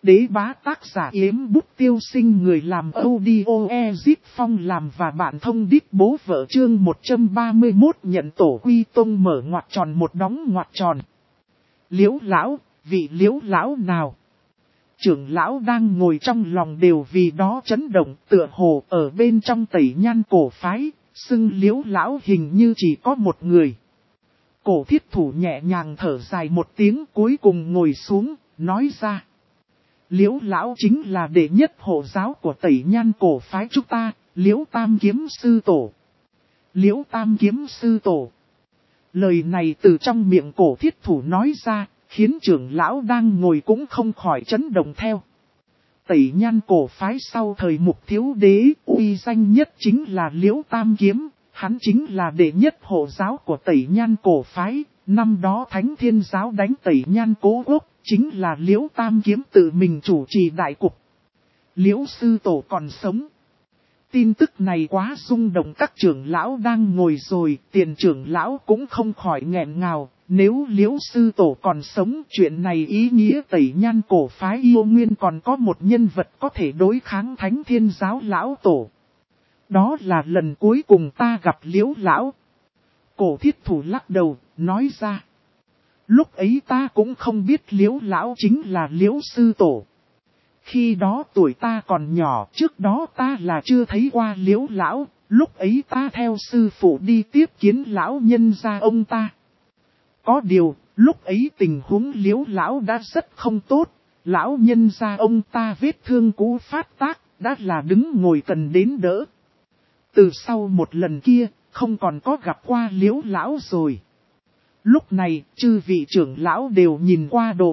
Đế bá tác giả Yếm Bút Tiêu Sinh, người làm audio Ezip Phong làm và bạn thông đít bố vợ. Chương 131 nhận tổ quy tông, mở ngoặc tròn một đóng ngoặc tròn. Liễu lão, vị liễu lão nào? Trưởng lão đang ngồi trong lòng đều vì đó chấn động, tựa hồ ở bên trong Tẩy Nhan cổ phái, xưng liễu lão hình như chỉ có một người. Cổ thiết thủ nhẹ nhàng thở dài một tiếng, cuối cùng ngồi xuống, nói ra. Liễu lão chính là đệ nhất hộ giáo của Tẩy Nhan cổ phái chúng ta, Liễu Tam Kiếm Sư Tổ. Liễu Tam Kiếm Sư Tổ. Lời này từ trong miệng cổ thiết thủ nói ra, khiến trưởng lão đang ngồi cũng không khỏi chấn động theo. Tẩy Nhan cổ phái sau thời Mục Thiếu Đế, uy danh nhất chính là Liễu Tam Kiếm, hắn chính là đệ nhất hộ giáo của Tẩy Nhan cổ phái. Năm đó Thánh Thiên Giáo đánh Tẩy Nhan Cố Quốc, chính là Liễu Tam Kiếm tự mình chủ trì đại cục. Liễu Sư Tổ còn sống. Tin tức này quá rung động các trưởng lão đang ngồi rồi, tiền trưởng lão cũng không khỏi nghẹn ngào. Nếu Liễu Sư Tổ còn sống, chuyện này ý nghĩa Tẩy Nhan cổ phái yêu nguyên còn có một nhân vật có thể đối kháng Thánh Thiên Giáo lão tổ. Đó là lần cuối cùng ta gặp Liễu lão. Cổ thiết thủ lắc đầu, nói ra. Lúc ấy ta cũng không biết Liễu lão chính là Liễu Sư Tổ. Khi đó tuổi ta còn nhỏ, trước đó ta là chưa thấy qua Liễu lão, lúc ấy ta theo sư phụ đi tiếp kiến lão nhân gia ông ta. Có điều, lúc ấy tình huống Liễu lão đã rất không tốt, lão nhân gia ông ta vết thương cũ phát tác, đã là đứng ngồi cần đến đỡ. Từ sau một lần kia, không còn có gặp qua Liễu lão rồi. Lúc này, chư vị trưởng lão đều nhìn qua Đồ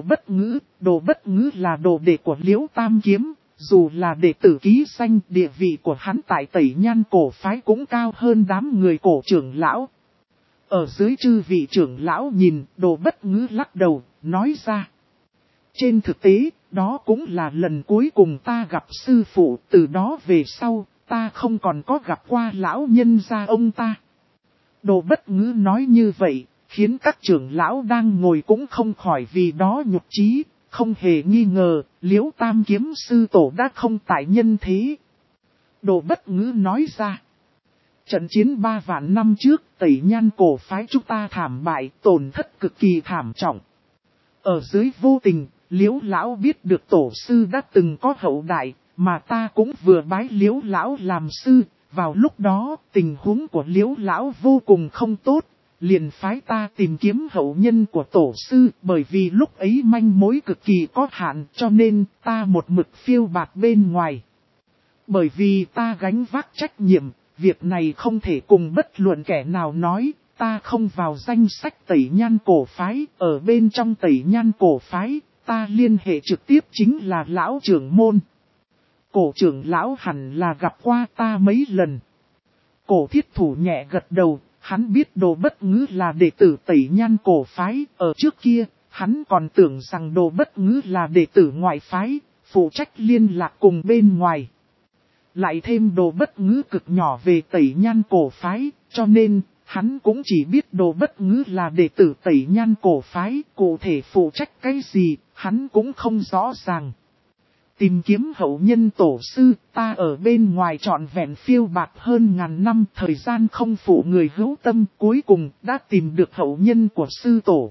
Bất Ngữ là đồ đệ của Liễu Tam Kiếm, dù là đệ tử ký danh, địa vị của hắn tại Tẩy Nhan cổ phái cũng cao hơn đám người cổ trưởng lão. Ở dưới chư vị trưởng lão nhìn, Đồ Bất Ngữ lắc đầu, nói ra. Trên thực tế, đó cũng là lần cuối cùng ta gặp sư phụ, từ đó về sau, ta không còn có gặp qua lão nhân gia ông ta. Đồ Bất Ngữ nói như vậy, khiến các trưởng lão đang ngồi cũng không khỏi vì đó nhục chí, không hề nghi ngờ, Liễu Tam Kiếm Sư Tổ đã không tại nhân thế. Đồ Bất Ngữ nói ra. Trận chiến 3 vạn năm trước, Tẩy Nhan cổ phái chúng ta thảm bại, tổn thất cực kỳ thảm trọng. Ở dưới vô tình, Liễu lão biết được tổ sư đã từng có hậu đại, mà ta cũng vừa bái Liễu lão làm sư. Vào lúc đó, tình huống của Liễu lão vô cùng không tốt, liền phái ta tìm kiếm hậu nhân của tổ sư, bởi vì lúc ấy manh mối cực kỳ có hạn, cho nên ta một mực phiêu bạt bên ngoài. Bởi vì ta gánh vác trách nhiệm, việc này không thể cùng bất luận kẻ nào nói, ta không vào danh sách Tẩy Nhan cổ phái, ở bên trong Tẩy Nhan cổ phái, ta liên hệ trực tiếp chính là lão trưởng môn. Cổ trưởng lão hẳn là gặp qua ta mấy lần. Cổ thiết thủ nhẹ gật đầu, hắn biết Đồ Bất Ngữ là đệ tử Tẩy Nhan cổ phái, ở trước kia, hắn còn tưởng rằng Đồ Bất Ngữ là đệ tử ngoại phái, phụ trách liên lạc cùng bên ngoài. Lại thêm Đồ Bất Ngữ cực nhỏ về Tẩy Nhan cổ phái, cho nên, hắn cũng chỉ biết Đồ Bất Ngữ là đệ tử Tẩy Nhan cổ phái, cụ thể phụ trách cái gì, hắn cũng không rõ ràng. Tìm kiếm hậu nhân tổ sư, ta ở bên ngoài trọn vẹn phiêu bạt hơn ngàn năm, thời gian không phụ người hữu tâm, cuối cùng đã tìm được hậu nhân của sư tổ.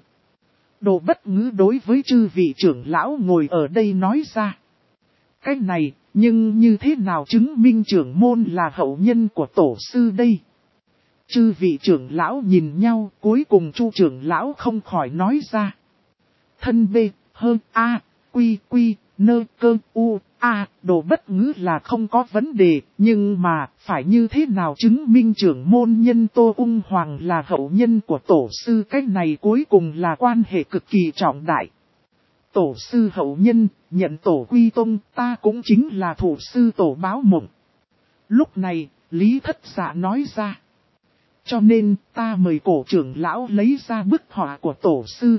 Đồ Bất Ngữ đối với chư vị trưởng lão ngồi ở đây nói ra. Cái này, nhưng như thế nào chứng minh trưởng môn là hậu nhân của tổ sư đây? Chư vị trưởng lão nhìn nhau, cuối cùng Chu trưởng lão không khỏi nói ra. Thân B, hơn A, Quy, Nơ, Cơ, U, A, Đồ Bất Ngữ là không có vấn đề, nhưng mà, phải như thế nào chứng minh trưởng môn nhân Tô Ung Hoàng là hậu nhân của tổ sư, cái này cuối cùng là quan hệ cực kỳ trọng đại. Tổ sư hậu nhân, nhận tổ quy tông, ta cũng chính là thủ sư tổ báo mộng. Lúc này, Lý Thất Dạ nói ra. Cho nên, ta mời cổ trưởng lão lấy ra bức họa của tổ sư.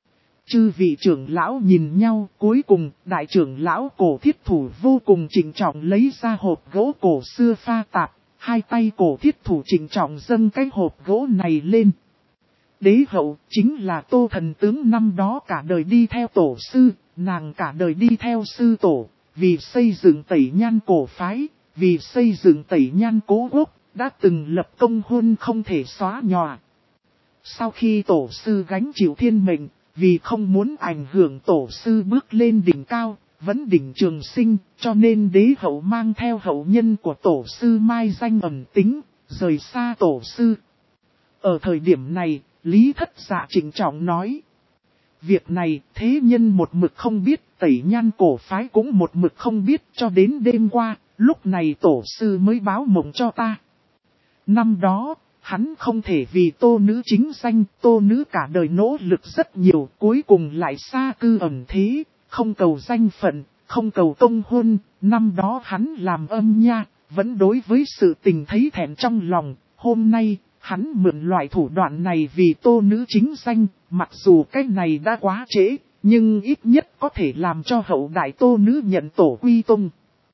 Chư vị trưởng lão nhìn nhau, cuối cùng, đại trưởng lão cổ thiết thủ vô cùng trịnh trọng lấy ra hộp gỗ cổ xưa pha tạp, hai tay cổ thiết thủ trịnh trọng dâng cái hộp gỗ này lên. Đế hậu chính là Tô thần tướng năm đó cả đời đi theo tổ sư, nàng cả đời đi theo sư tổ, vì xây dựng Tẩy Nhan cổ phái, vì xây dựng Tẩy Nhan cố quốc, đã từng lập công huân không thể xóa nhòa. Sau khi tổ sư gánh chịu thiên mệnh, vì không muốn ảnh hưởng tổ sư bước lên đỉnh cao, vẫn đỉnh trường sinh, cho nên đế hậu mang theo hậu nhân của tổ sư mai danh ẩn tính, rời xa tổ sư. Ở thời điểm này, Lý Thất Dạ trịnh trọng nói. Việc này thế nhân một mực không biết, Tẩy Nhan cổ phái cũng một mực không biết, cho đến đêm qua, lúc này tổ sư mới báo mộng cho ta. Năm đó, hắn không thể vì Tô nữ chính danh, Tô nữ cả đời nỗ lực rất nhiều, cuối cùng lại xa cư ẩn thế, không cầu danh phận, không cầu công huân. Năm đó hắn làm âm nha, vẫn đối với sự tình thấy thẹn trong lòng. Hôm nay, hắn mượn loại thủ đoạn này vì Tô nữ chính danh, mặc dù cái này đã quá trễ, nhưng ít nhất có thể làm cho hậu đại Tô nữ nhận tổ quy tông.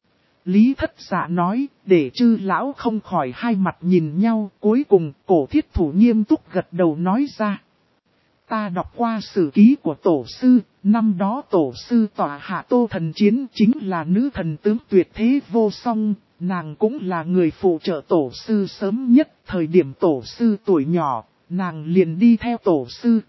Lý Thất Dạ nói, để chư lão không khỏi hai mặt nhìn nhau, cuối cùng Cổ Thiết Thủ nghiêm túc gật đầu nói ra. Ta đọc qua sử ký của tổ sư, năm đó tổ sư tọa hạ Tô thần chiến chính là nữ thần tướng tuyệt thế vô song, nàng cũng là người phụ trợ tổ sư sớm nhất, thời điểm tổ sư tuổi nhỏ, nàng liền đi theo tổ sư.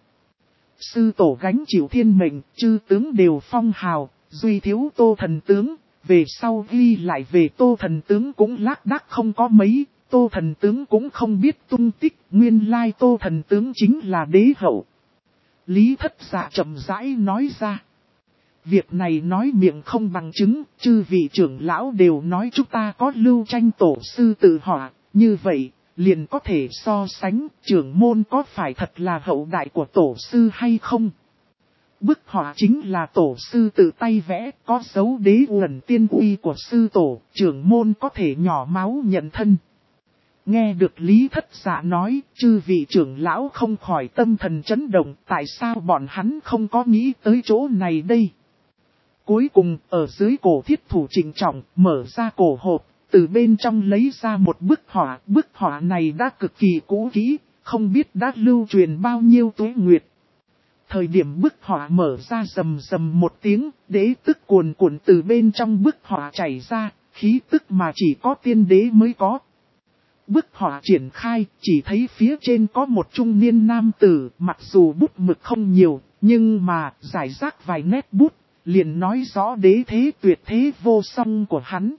Sư tổ gánh chịu thiên mệnh, chư tướng đều phong hào, duy thiếu Tô thần tướng. Về sau ghi lại về Tô thần tướng cũng lác đác không có mấy, Tô thần tướng cũng không biết tung tích, nguyên lai Tô thần tướng chính là đế hậu. Lý Thất Dạ chậm rãi nói ra. Việc này nói miệng không bằng chứng, chư vị trưởng lão đều nói chúng ta có lưu tranh tổ sư tự họa, như vậy, liền có thể so sánh trưởng môn có phải thật là hậu đại của tổ sư hay không. Bức họa chính là tổ sư tự tay vẽ, có dấu đế uẩn tiên uy của sư tổ, trưởng môn có thể nhỏ máu nhận thân. Nghe được Lý Thất Dạ nói, chư vị trưởng lão không khỏi tâm thần chấn động, tại sao bọn hắn không có nghĩ tới chỗ này đây. Cuối cùng, ở dưới Cổ Thiết Thủ trịnh trọng, mở ra cổ hộp, từ bên trong lấy ra một bức họa này đã cực kỳ cũ kỹ, không biết đã lưu truyền bao nhiêu tuế nguyệt. Thời điểm bức họa mở ra rầm rầm một tiếng, đế tức cuồn cuộn từ bên trong bức họa chảy ra, khí tức mà chỉ có tiên đế mới có. Bức họa triển khai, chỉ thấy phía trên có một trung niên nam tử, mặc dù bút mực không nhiều, nhưng mà giải rác vài nét bút, liền nói rõ đế thế tuyệt thế vô song của hắn.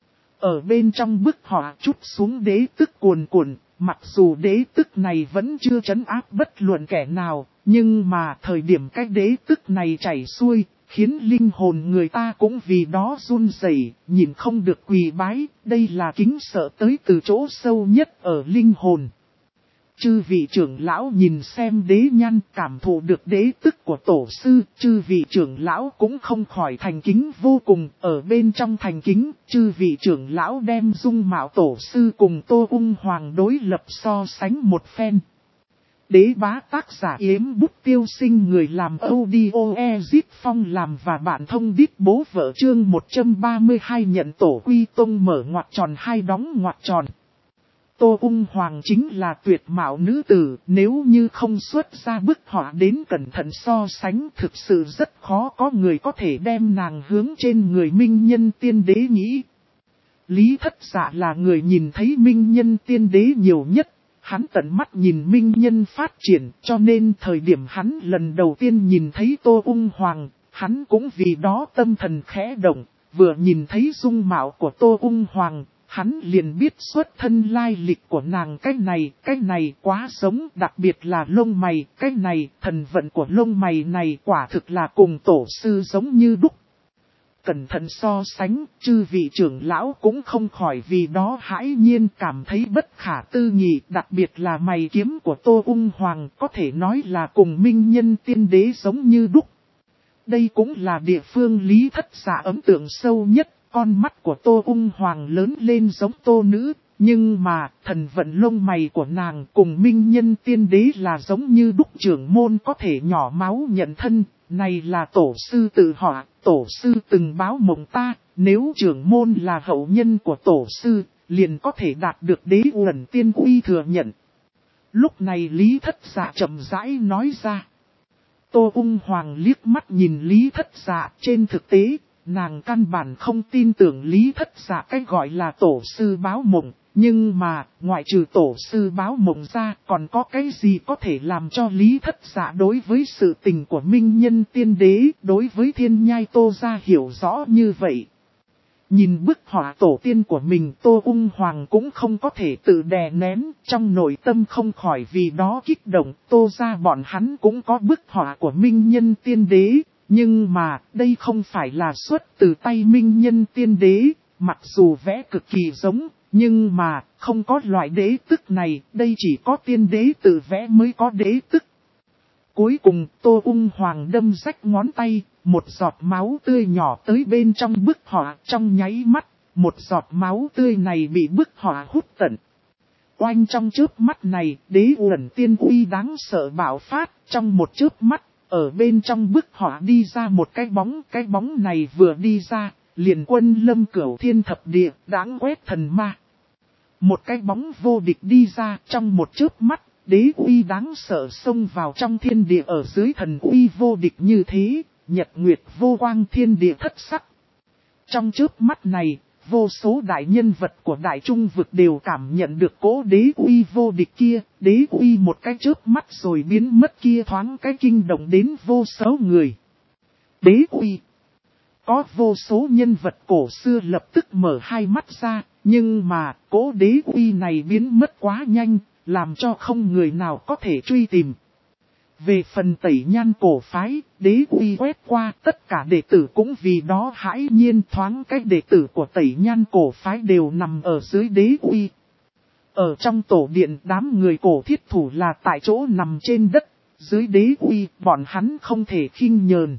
Ở bên trong bức họa chút xuống đế tức cuồn cuộn, mặc dù đế tức này vẫn chưa trấn áp bất luận kẻ nào, nhưng mà thời điểm cái đế tức này chảy xuôi, khiến linh hồn người ta cũng vì đó run rẩy, nhìn không được quỳ bái, đây là kính sợ tới từ chỗ sâu nhất ở linh hồn. Chư vị trưởng lão nhìn xem đế nhan, cảm thụ được đế tức của tổ sư, chư vị trưởng lão cũng không khỏi thành kính vô cùng, ở bên trong thành kính, chư vị trưởng lão đem dung mạo tổ sư cùng Tô Ung Hoàng đối lập so sánh một phen. Đế bá tác giả Yếm Bút Tiêu Sinh, người làm audio Ezip Phong làm và bạn thông đít bố vợ chương 132 nhận tổ quy tông mở ngoặc tròn hai đóng ngoặc tròn. Tô Ung Hoàng chính là tuyệt mạo nữ tử, nếu như không xuất ra bức họa đến cẩn thận so sánh, thực sự rất khó có người có thể đem nàng hướng trên người minh nhân tiên đế nghĩ. Lý Thất Dạ là người nhìn thấy minh nhân tiên đế nhiều nhất, hắn tận mắt nhìn minh nhân phát triển, cho nên thời điểm hắn lần đầu tiên nhìn thấy Tô Ung Hoàng, hắn cũng vì đó tâm thần khẽ động, vừa nhìn thấy dung mạo của Tô Ung Hoàng. Hắn liền biết xuất thân lai lịch của nàng, cái này quá giống, đặc biệt là lông mày, cái này, thần vận của lông mày này quả thực là cùng tổ sư giống như đúc. Cẩn thận so sánh, chư vị trưởng lão cũng không khỏi vì đó hãi nhiên cảm thấy bất khả tư nghị, đặc biệt là mày kiếm của Tô Ung Hoàng có thể nói là cùng minh nhân tiên đế giống như đúc. Đây cũng là địa phương Lý Thất Dạ ấn tượng sâu nhất. Con mắt của Tô Ung Hoàng lớn lên giống Tô nữ, nhưng mà thần vận lông mày của nàng cùng minh nhân tiên đế là giống như đúc, trưởng môn có thể nhỏ máu nhận thân, này là tổ sư tự họa, tổ sư từng báo mộng ta, nếu trưởng môn là hậu nhân của tổ sư, liền có thể đạt được đế uẩn tiên uy thừa nhận. Lúc này Lý Thất Dạ chậm rãi nói ra. Tô Ung Hoàng liếc mắt nhìn Lý Thất Dạ, trên thực tế, nàng căn bản không tin tưởng Lý Thất Dạ cái gọi là tổ sư báo mộng, nhưng mà, ngoại trừ tổ sư báo mộng ra, còn có cái gì có thể làm cho Lý Thất Dạ đối với sự tình của Minh Nhân Tiên Đế, đối với Thiên Nhai Tô gia hiểu rõ như vậy. Nhìn bức họa tổ tiên của mình, Tô Ung Hoàng cũng không có thể tự đè nén, trong nội tâm không khỏi vì đó kích động. Tô gia bọn hắn cũng có bức họa của Minh Nhân Tiên Đế, nhưng mà đây không phải là xuất từ tay Minh Nhân Tiên Đế, mặc dù vẽ cực kỳ giống, nhưng mà không có loại đế tức này, đây chỉ có tiên đế tự vẽ mới có đế tức. Cuối cùng, Tô Ung Hoàng đâm rách ngón tay, một giọt máu tươi nhỏ tới bên trong bức họa, trong nháy mắt, một giọt máu tươi này bị bức họa hút tận. Oanh, trong chớp mắt này, đế uẩn tiên uy đáng sợ bạo phát, trong một chớp mắt, ở bên trong bức họa đi ra một cái bóng này vừa đi ra, liền quân lâm cửu thiên thập địa, đáng quét thần ma. Một cái bóng vô địch đi ra, trong một chớp mắt, đế uy đáng sợ xông vào trong thiên địa, ở dưới thần uy vô địch như thế, nhật nguyệt vô quang, thiên địa thất sắc. Trong chớp mắt này, vô số đại nhân vật của đại trung vực đều cảm nhận được cỗ đế uy vô địch kia, đế uy một cái chớp mắt rồi biến mất kia thoáng cái kinh động đến vô số người. Đế uy. Có vô số nhân vật cổ xưa lập tức mở hai mắt ra, nhưng mà cỗ đế uy này biến mất quá nhanh, làm cho không người nào có thể truy tìm. Về phần Tẩy Nhan cổ phái, đế uy quét qua, tất cả đệ tử cũng vì đó hãi nhiên, thoáng cách đệ tử của Tẩy Nhan cổ phái đều nằm ở dưới đế uy. Ở trong tổ điện, đám người cổ thiết thủ là tại chỗ nằm trên đất, dưới đế uy, bọn hắn không thể khinh nhờn.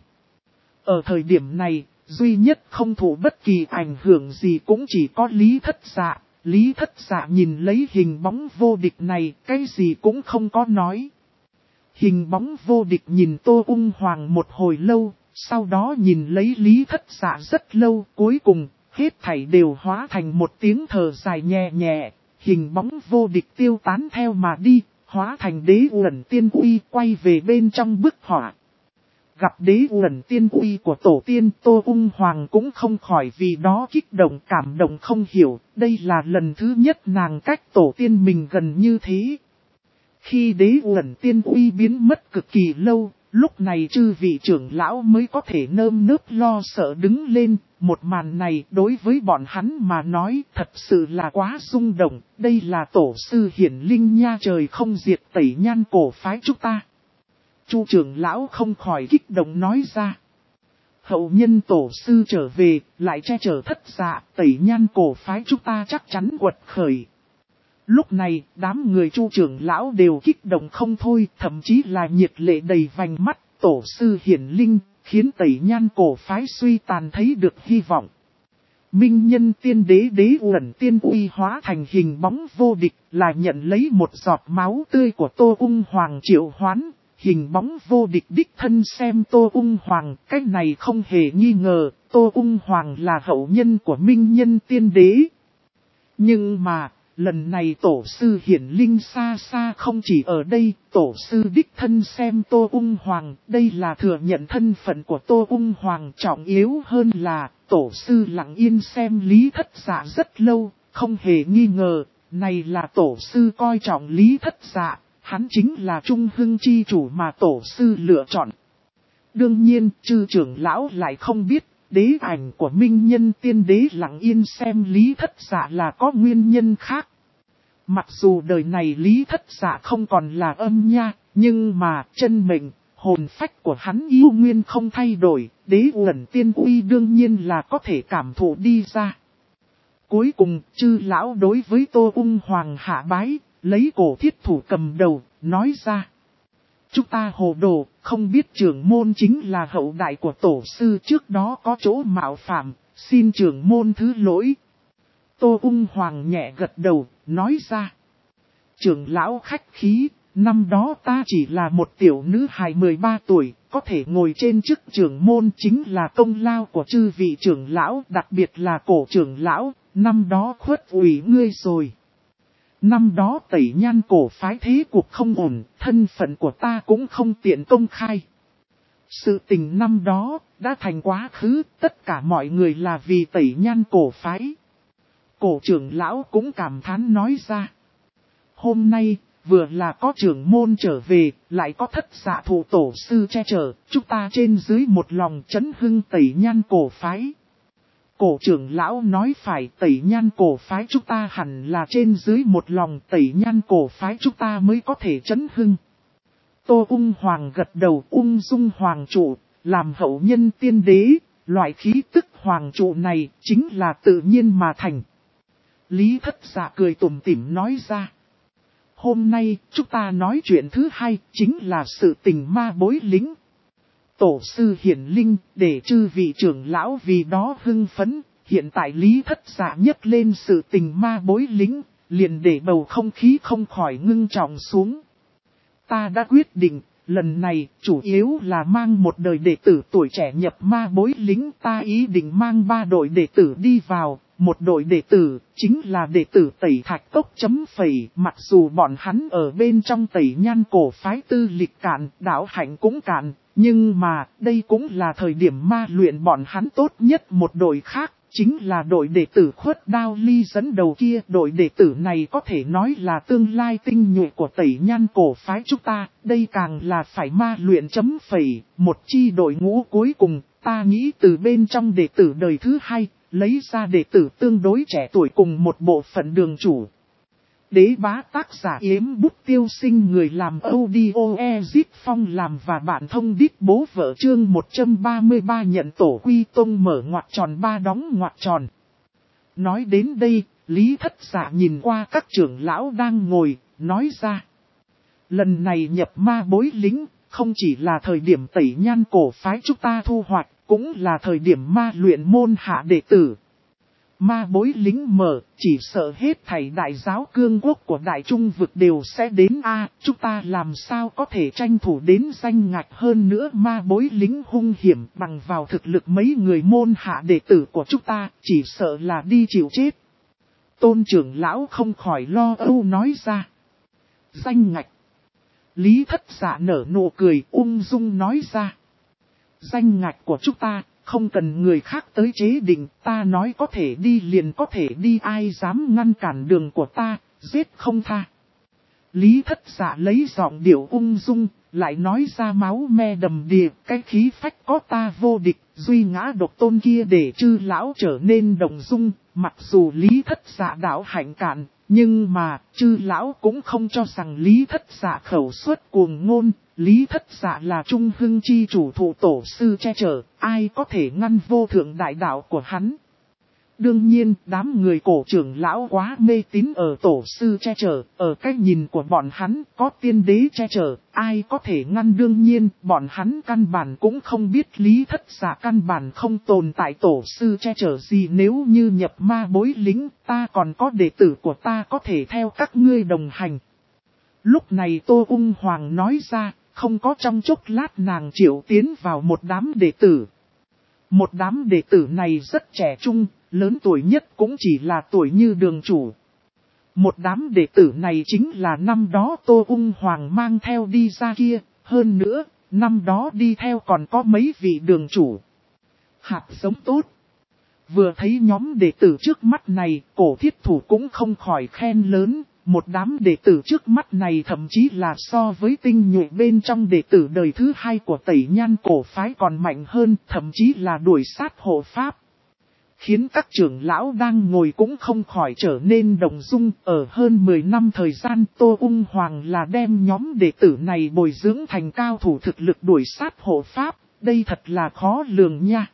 Ở thời điểm này, duy nhất không thụ bất kỳ ảnh hưởng gì cũng chỉ có Lý Thất Dạ. Lý Thất Dạ nhìn lấy hình bóng vô địch này, cái gì cũng không có nói. Hình bóng vô địch nhìn Tô Ung Hoàng một hồi lâu, sau đó nhìn lấy Lý Thất Dạ rất lâu, cuối cùng, hết thảy đều hóa thành một tiếng thở dài nhẹ nhẹ, hình bóng vô địch tiêu tán theo mà đi, hóa thành đế uẩn tiên uy quay về bên trong bức họa. Gặp đế uẩn tiên uy của tổ tiên, Tô Ung Hoàng cũng không khỏi vì đó kích động cảm động không hiểu, đây là lần thứ nhất nàng cách tổ tiên mình gần như thế. Khi đế uẩn tiên uy biến mất cực kỳ lâu, lúc này chư vị trưởng lão mới có thể nơm nớp lo sợ đứng lên, một màn này đối với bọn hắn mà nói thật sự là quá rung động, đây là tổ sư hiển linh nha, trời không diệt Tẩy Nhan cổ phái chúng ta. Chu trưởng lão không khỏi kích động nói ra. Hậu nhân tổ sư trở về, lại che chở Thất Dạ, Tẩy Nhan cổ phái chúng ta chắc chắn quật khởi. Lúc này, đám người Chu trưởng lão đều kích động không thôi, thậm chí là nhiệt lệ đầy vành mắt, tổ sư hiển linh, khiến Tẩy Nhan cổ phái suy tàn thấy được hy vọng. Minh Nhân Tiên Đế đế uẩn tiên uy hóa thành hình bóng vô địch, là nhận lấy một giọt máu tươi của Tô Ung Hoàng triệu hoán. Hình bóng vô địch đích thân xem Tô Ung Hoàng, cách này không hề nghi ngờ, Tô Ung Hoàng là hậu nhân của Minh Nhân Tiên Đế. Nhưng mà, lần này tổ sư hiển linh xa xa không chỉ ở đây, tổ sư đích thân xem Tô Ung Hoàng, đây là thừa nhận thân phận của Tô Ung Hoàng, trọng yếu hơn là, tổ sư lặng yên xem Lý Thất Dạ rất lâu, không hề nghi ngờ, này là tổ sư coi trọng Lý Thất Dạ. Hắn chính là Trung Hưng chi chủ mà tổ sư lựa chọn. Đương nhiên, chư trưởng lão lại không biết, đế ảnh của Minh Nhân Tiên Đế lặng yên xem Lý Thất Dạ là có nguyên nhân khác. Mặc dù đời này Lý Thất Dạ không còn là âm nha, nhưng mà chân mệnh, hồn phách của hắn yêu nguyên không thay đổi, đế uẩn tiên uy đương nhiên là có thể cảm thụ đi ra. Cuối cùng, chư lão đối với Tô Ung Hoàng hạ bái. Lấy cổ thiết thủ cầm đầu, nói ra. Chúng ta hồ đồ, không biết trưởng môn chính là hậu đại của tổ sư, trước đó có chỗ mạo phạm, xin trưởng môn thứ lỗi. Tô Ung Hoàng nhẹ gật đầu, nói ra. Trưởng lão khách khí, năm đó ta chỉ là một tiểu nữ hài 13 tuổi, có thể ngồi trên chức trưởng môn chính là công lao của chư vị trưởng lão, đặc biệt là cổ trưởng lão, năm đó khuất ủy ngươi rồi. Năm đó Tẩy Nhan cổ phái thế cuộc không ổn, thân phận của ta cũng không tiện công khai. Sự tình năm đó, đã thành quá khứ, tất cả mọi người là vì Tẩy Nhan cổ phái. Cổ trưởng lão cũng cảm thán nói ra. Hôm nay, vừa là có trưởng môn trở về, lại có thất dạ thụ tổ sư che chở, chúng ta trên dưới một lòng chấn hưng Tẩy Nhan cổ phái. Cổ trưởng lão nói phải, Tẩy Nhan cổ phái chúng ta hẳn là trên dưới một lòng, Tẩy Nhan cổ phái chúng ta mới có thể chấn hưng. Tô Ung Hoàng gật đầu, ung dung hoàng trụ, làm hậu nhân tiên đế, loại khí tức hoàng trụ này chính là tự nhiên mà thành. Lý Thất Dạ cười tủm tỉm nói ra. Hôm nay chúng ta nói chuyện thứ hai chính là sự tình ma bối lính. Tổ sư hiển linh để chư vị trưởng lão vì đó hưng phấn, hiện tại Lý Thất Dạ nhấc lên sự tình ma bối lính, liền để bầu không khí không khỏi ngưng trọng xuống. Ta đã quyết định, lần này chủ yếu là mang một đời đệ tử tuổi trẻ nhập ma bối lính, ta ý định mang 3 đội đệ tử đi vào. Một đội đệ tử, chính là đệ tử Tẩy Thạch Cốc chấm phẩy, mặc dù bọn hắn ở bên trong Tẩy Nhan cổ phái tư lịch cạn, đạo hạnh cũng cạn, nhưng mà, đây cũng là thời điểm ma luyện bọn hắn tốt nhất. Một đội khác, chính là đội đệ tử Khuất Đao Ly dẫn đầu kia. Đội đệ tử này có thể nói là tương lai tinh nhuệ của Tẩy Nhan cổ phái chúng ta, đây càng là phải ma luyện chấm phẩy, một chi đội ngũ cuối cùng, ta nghĩ từ bên trong đệ tử đời thứ hai. Lấy ra đệ tử tương đối trẻ tuổi cùng một bộ phận đường chủ. Đế bá tác giả Yếm Bút Tiêu Sinh, người làm audio Ezip Phong làm và bạn thông đít bố vợ chương 133 nhận tổ quy tông mở ngoặc tròn 3 đóng ngoặc tròn. Nói đến đây, Lý Thất Dạ nhìn qua các trưởng lão đang ngồi, nói ra. Lần này nhập ma bối lính, không chỉ là thời điểm Tẩy Nhan cổ phái chúng ta thu hoạch, cũng là thời điểm ma luyện môn hạ đệ tử. Ma bối lính mở, chỉ sợ hết thảy đại giáo cương quốc của đại trung vực đều sẽ đến chúng ta làm sao có thể tranh thủ đến danh ngạch hơn nữa. Ma bối lính hung hiểm, bằng vào thực lực mấy người môn hạ đệ tử của chúng ta, chỉ sợ là đi chịu chết. Tôn trưởng lão không khỏi lo âu nói ra. Danh ngạch. Lý Thất Dạ nở nụ cười ung dung nói ra. Danh ngạch của chúng ta, không cần người khác tới chế định, ta nói có thể đi liền có thể đi, ai dám ngăn cản đường của ta, giết không tha. Lý Thất Dạ lấy giọng điệu ung dung, lại nói ra máu me đầm đìa, cái khí phách có ta vô địch, duy ngã độc tôn kia để chư lão trở nên động dung. Mặc dù Lý Thất Dạ đạo hạnh cạn, nhưng mà chư lão cũng không cho rằng Lý Thất Dạ khẩu suất cuồng ngôn. Lý Thất Dạ là trung hưng chi chủ thụ tổ sư che chở, ai có thể ngăn vô thượng đại đạo của hắn. Đương nhiên, đám người cổ trưởng lão quá mê tín ở tổ sư che chở, ở cách nhìn của bọn hắn có tiên đế che chở, ai có thể ngăn. Đương nhiên, bọn hắn căn bản cũng không biết Lý Thất Dạ căn bản không tồn tại tổ sư che chở gì. Nếu như nhập ma bối lính, ta còn có đệ tử của ta có thể theo các ngươi đồng hành. Lúc này Tô Ung Hoàng nói ra, không có trong chốc lát nàng triệu tiến vào một đám đệ tử. Một đám đệ tử này rất trẻ trung, lớn tuổi nhất cũng chỉ là tuổi như đường chủ. Một đám đệ tử này chính là năm đó Tô Ung Hoàng mang theo đi ra kia, hơn nữa, năm đó đi theo còn có mấy vị đường chủ. Hạt giống tốt. Vừa thấy nhóm đệ tử trước mắt này, cổ thiết thủ cũng không khỏi khen lớn. Một đám đệ tử trước mắt này thậm chí là so với tinh nhuệ bên trong đệ tử đời thứ hai của Tẩy Nhan cổ phái còn mạnh hơn, thậm chí là đuổi sát hộ pháp. Khiến các trưởng lão đang ngồi cũng không khỏi trở nên động dung. Ở hơn 10 năm thời gian, Tô Ung Hoàng là đem nhóm đệ tử này bồi dưỡng thành cao thủ thực lực đuổi sát hộ pháp, đây thật là khó lường nha.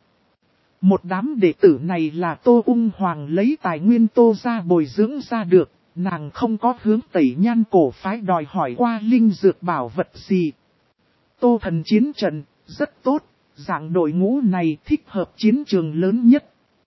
Một đám đệ tử này là Tô Ung Hoàng lấy tài nguyên Tô ra bồi dưỡng ra được. Nàng không có hướng Tẩy Nhan cổ phái đòi hỏi qua linh dược bảo vật gì. Tô thần chiến trận, rất tốt, dạng đội ngũ này thích hợp chiến trường lớn nhất.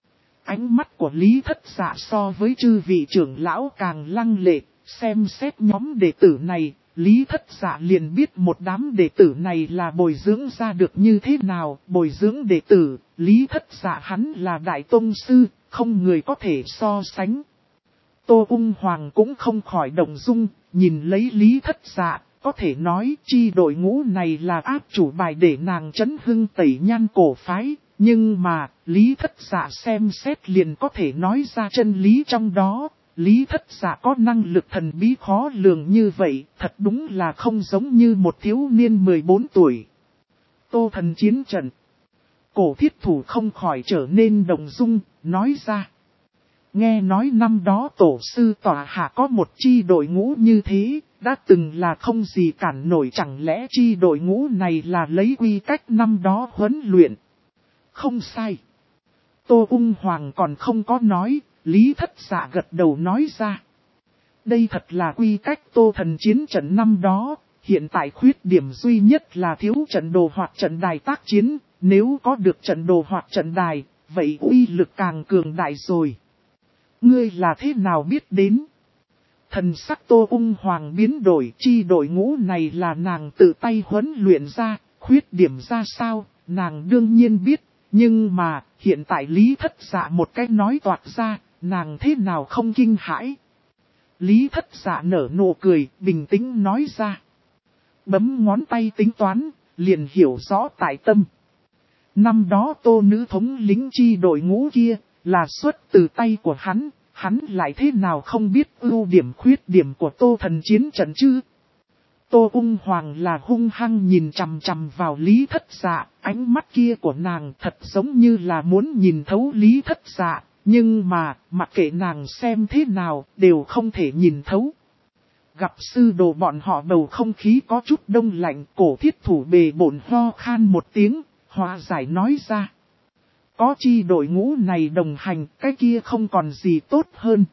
Ánh mắt của Lý Thất Dạ so với chư vị trưởng lão càng lăng lệ, xem xét nhóm đệ tử này, Lý Thất Dạ liền biết một đám đệ tử này là bồi dưỡng ra được như thế nào. Bồi dưỡng đệ tử, Lý Thất Dạ hắn là đại tông sư, không người có thể so sánh. Tô Ung Hoàng cũng không khỏi động dung, nhìn lấy Lý Thất Dạ, có thể nói chi đội ngũ này là áp chủ bài để nàng chấn hưng Tẩy Nhan cổ phái, nhưng mà Lý Thất Dạ xem xét liền có thể nói ra chân lý trong đó. Lý Thất Dạ có năng lực thần bí khó lường như vậy, thật đúng là không giống như một thiếu niên 14 tuổi. Tô Thần chiến trận. Cổ thiết thủ không khỏi trở nên động dung, nói ra. Nghe nói năm đó tổ sư tọa hạ có một chi đội ngũ như thế, đã từng là không gì cản nổi, chẳng lẽ chi đội ngũ này là lấy quy cách năm đó huấn luyện. Không sai. Tô Ung Hoàng còn không có nói, Lý Thất Dạ gật đầu nói ra. Đây thật là quy cách Tô Thần chiến trận năm đó, hiện tại khuyết điểm duy nhất là thiếu trận đồ hoặc trận đài tác chiến, nếu có được trận đồ hoặc trận đài, vậy uy lực càng cường đại rồi. Ngươi là thế nào biết đến? Thần sắc Tô Ung Hoàng biến đổi, chi đội ngũ này là nàng tự tay huấn luyện ra, khuyết điểm ra sao, nàng đương nhiên biết, nhưng mà hiện tại Lý Thất Dạ một cách nói toạc ra, nàng thế nào không kinh hãi. Lý Thất Dạ nở nụ cười, bình tĩnh nói ra. Bấm ngón tay tính toán, liền hiểu rõ tại tâm. Năm đó Tô nữ thống lính chi đội ngũ kia, là xuất từ tay của hắn lại thế nào không biết ưu điểm khuyết điểm của Tô Thần chiến trận chứ? Tô Ung Hoàng là hung hăng nhìn chằm chằm vào Lý Thất Dạ, ánh mắt kia của nàng thật giống như là muốn nhìn thấu Lý Thất Dạ, nhưng mà, mặc kệ nàng xem thế nào, đều không thể nhìn thấu. Gặp sư đồ bọn họ bầu không khí có chút đông lạnh, cổ thiết thủ bề bổn ho khan một tiếng, hòa giải nói ra. Có chi đội ngũ này đồng hành, cái kia không còn gì tốt hơn.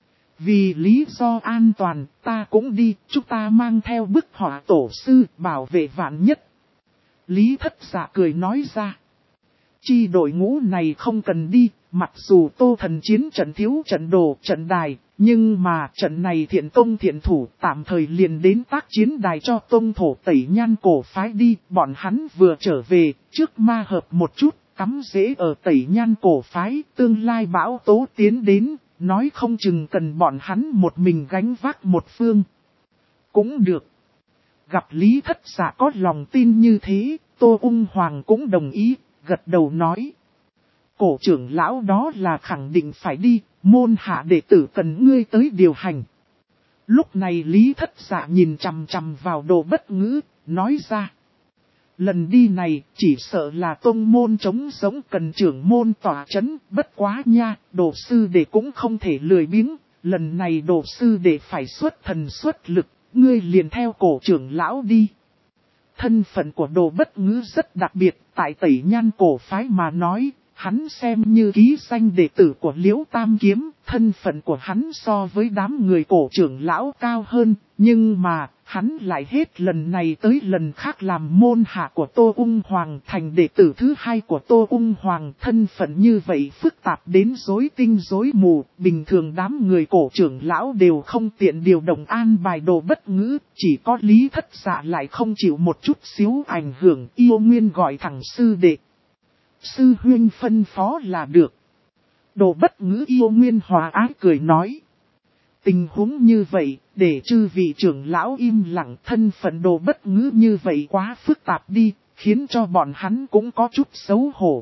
Vì lý do an toàn, ta cũng đi, chúng ta mang theo bức họa tổ sư, bảo vệ vạn nhất. Lý Thất Dạ cười nói ra. Chi đội ngũ này không cần đi, mặc dù Tô Thần chiến trận thiếu trận đồ, trận đài, nhưng mà trận này thiện tông thiện thủ tạm thời liền đến tác chiến đài cho tông thổ Tẩy Nhan cổ phái đi. Bọn hắn vừa trở về, trước ma hợp một chút, cắm rễ ở Tẩy Nhan cổ phái, tương lai bão tố tiến đến, nói không chừng cần bọn hắn một mình gánh vác một phương. Cũng được. Gặp Lý Thất Dạ có lòng tin như thế, Tô Ung Hoàng cũng đồng ý, gật đầu nói. Cổ trưởng lão đó là khẳng định phải đi, môn hạ đệ tử cần ngươi tới điều hành. Lúc này Lý Thất Dạ nhìn chằm chằm vào Đồ Bất Ngữ, nói ra. Lần đi này chỉ sợ là tông môn trống giống cần trưởng môn tỏa chấn, bất quá nha, đồ sư đệ cũng không thể lười biếng, lần này đồ sư đệ phải xuất thần xuất lực, ngươi liền theo cổ trưởng lão đi. Thân phận của Đồ Bất Ngữ rất đặc biệt, tại Tẩy Nhan cổ phái mà nói, hắn xem như ký danh đệ tử của Liễu Tam Kiếm, thân phận của hắn so với đám người cổ trưởng lão cao hơn, nhưng mà, hắn lại hết lần này tới lần khác làm môn hạ của Tô Ung Hoàng, thành đệ tử thứ hai của Tô Ung Hoàng. Thân phận như vậy phức tạp đến rối tinh rối mù, bình thường đám người cổ trưởng lão đều không tiện điều động an bài Đồ Bất Ngữ, chỉ có Lý Thất Dạ lại không chịu một chút xíu ảnh hưởng, yêu nguyên gọi thẳng sư đệ. Sư huynh phân phó là được. Đồ Bất Ngữ yêu nguyên hòa ái cười nói. Tình huống như vậy, để chư vị trưởng lão im lặng, thân phận Đồ Bất Ngữ như vậy quá phức tạp đi, khiến cho bọn hắn cũng có chút xấu hổ.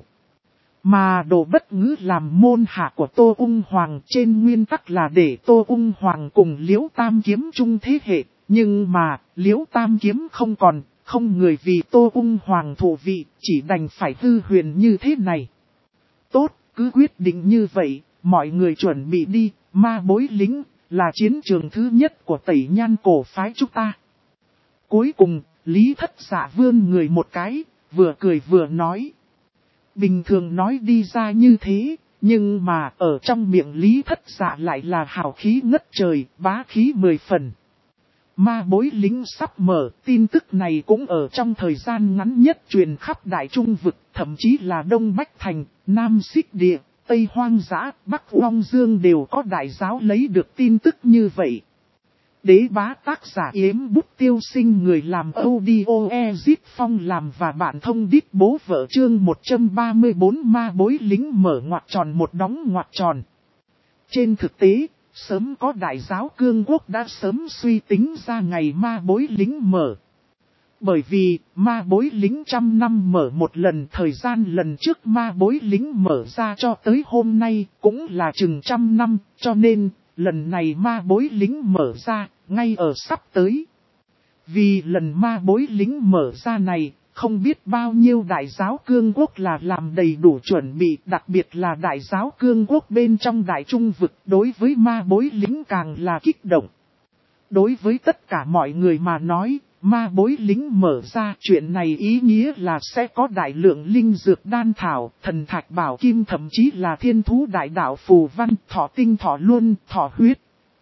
Mà Đồ Bất Ngữ làm môn hạ của Tô Ung Hoàng trên nguyên tắc là để Tô Ung Hoàng cùng Liễu Tam Kiếm chung thế hệ, nhưng mà Liễu Tam Kiếm không còn, không người vì Tô Ung Hoàng thụ vị, chỉ đành phải hư huyền như thế này. Tốt, cứ quyết định như vậy, mọi người chuẩn bị đi, ma bối lính, là chiến trường thứ nhất của Tẩy Nhan cổ phái chúng ta. Cuối cùng, Lý Thất Dạ vươn người một cái, vừa cười vừa nói. Bình thường nói đi ra như thế, nhưng mà ở trong miệng Lý Thất Dạ lại là hào khí ngất trời, bá khí 10 phần. Ma bối lính sắp mở, tin tức này cũng ở trong thời gian ngắn nhất truyền khắp Đại Trung Vực, thậm chí là Đông Bách Thành, Nam Xích Địa, Tây Hoang Dã, Bắc Long Dương đều có đại giáo lấy được tin tức như vậy. Đế bá tác giả Yếm Bút Tiêu Sinh, người làm audio Ezip Phong làm và bạn thông đít bố vợ chương 134 ma bối lính mở ngoặc tròn một đóng ngoặc tròn. Trên thực tế, Sớm có đại giáo cương quốc đã sớm suy tính ra ngày ma bối lính mở. Bởi vì ma bối lính 100 năm mở một lần, thời gian lần trước ma bối lính mở ra cho tới hôm nay cũng là chừng 100 năm, cho nên lần này ma bối lính mở ra ngay ở sắp tới. Vì lần ma bối lính mở ra này, không biết bao nhiêu đại giáo cương quốc là làm đầy đủ chuẩn bị, đặc biệt là đại giáo cương quốc bên trong đại trung vực đối với ma bối lính càng là kích động. Đối với tất cả mọi người mà nói, ma bối lính mở ra chuyện này ý nghĩa là sẽ có đại lượng linh dược đan thảo, thần thạch bảo kim, thậm chí là thiên thú đại đạo phù văn, thọ tinh thọ luân, thọ huyết.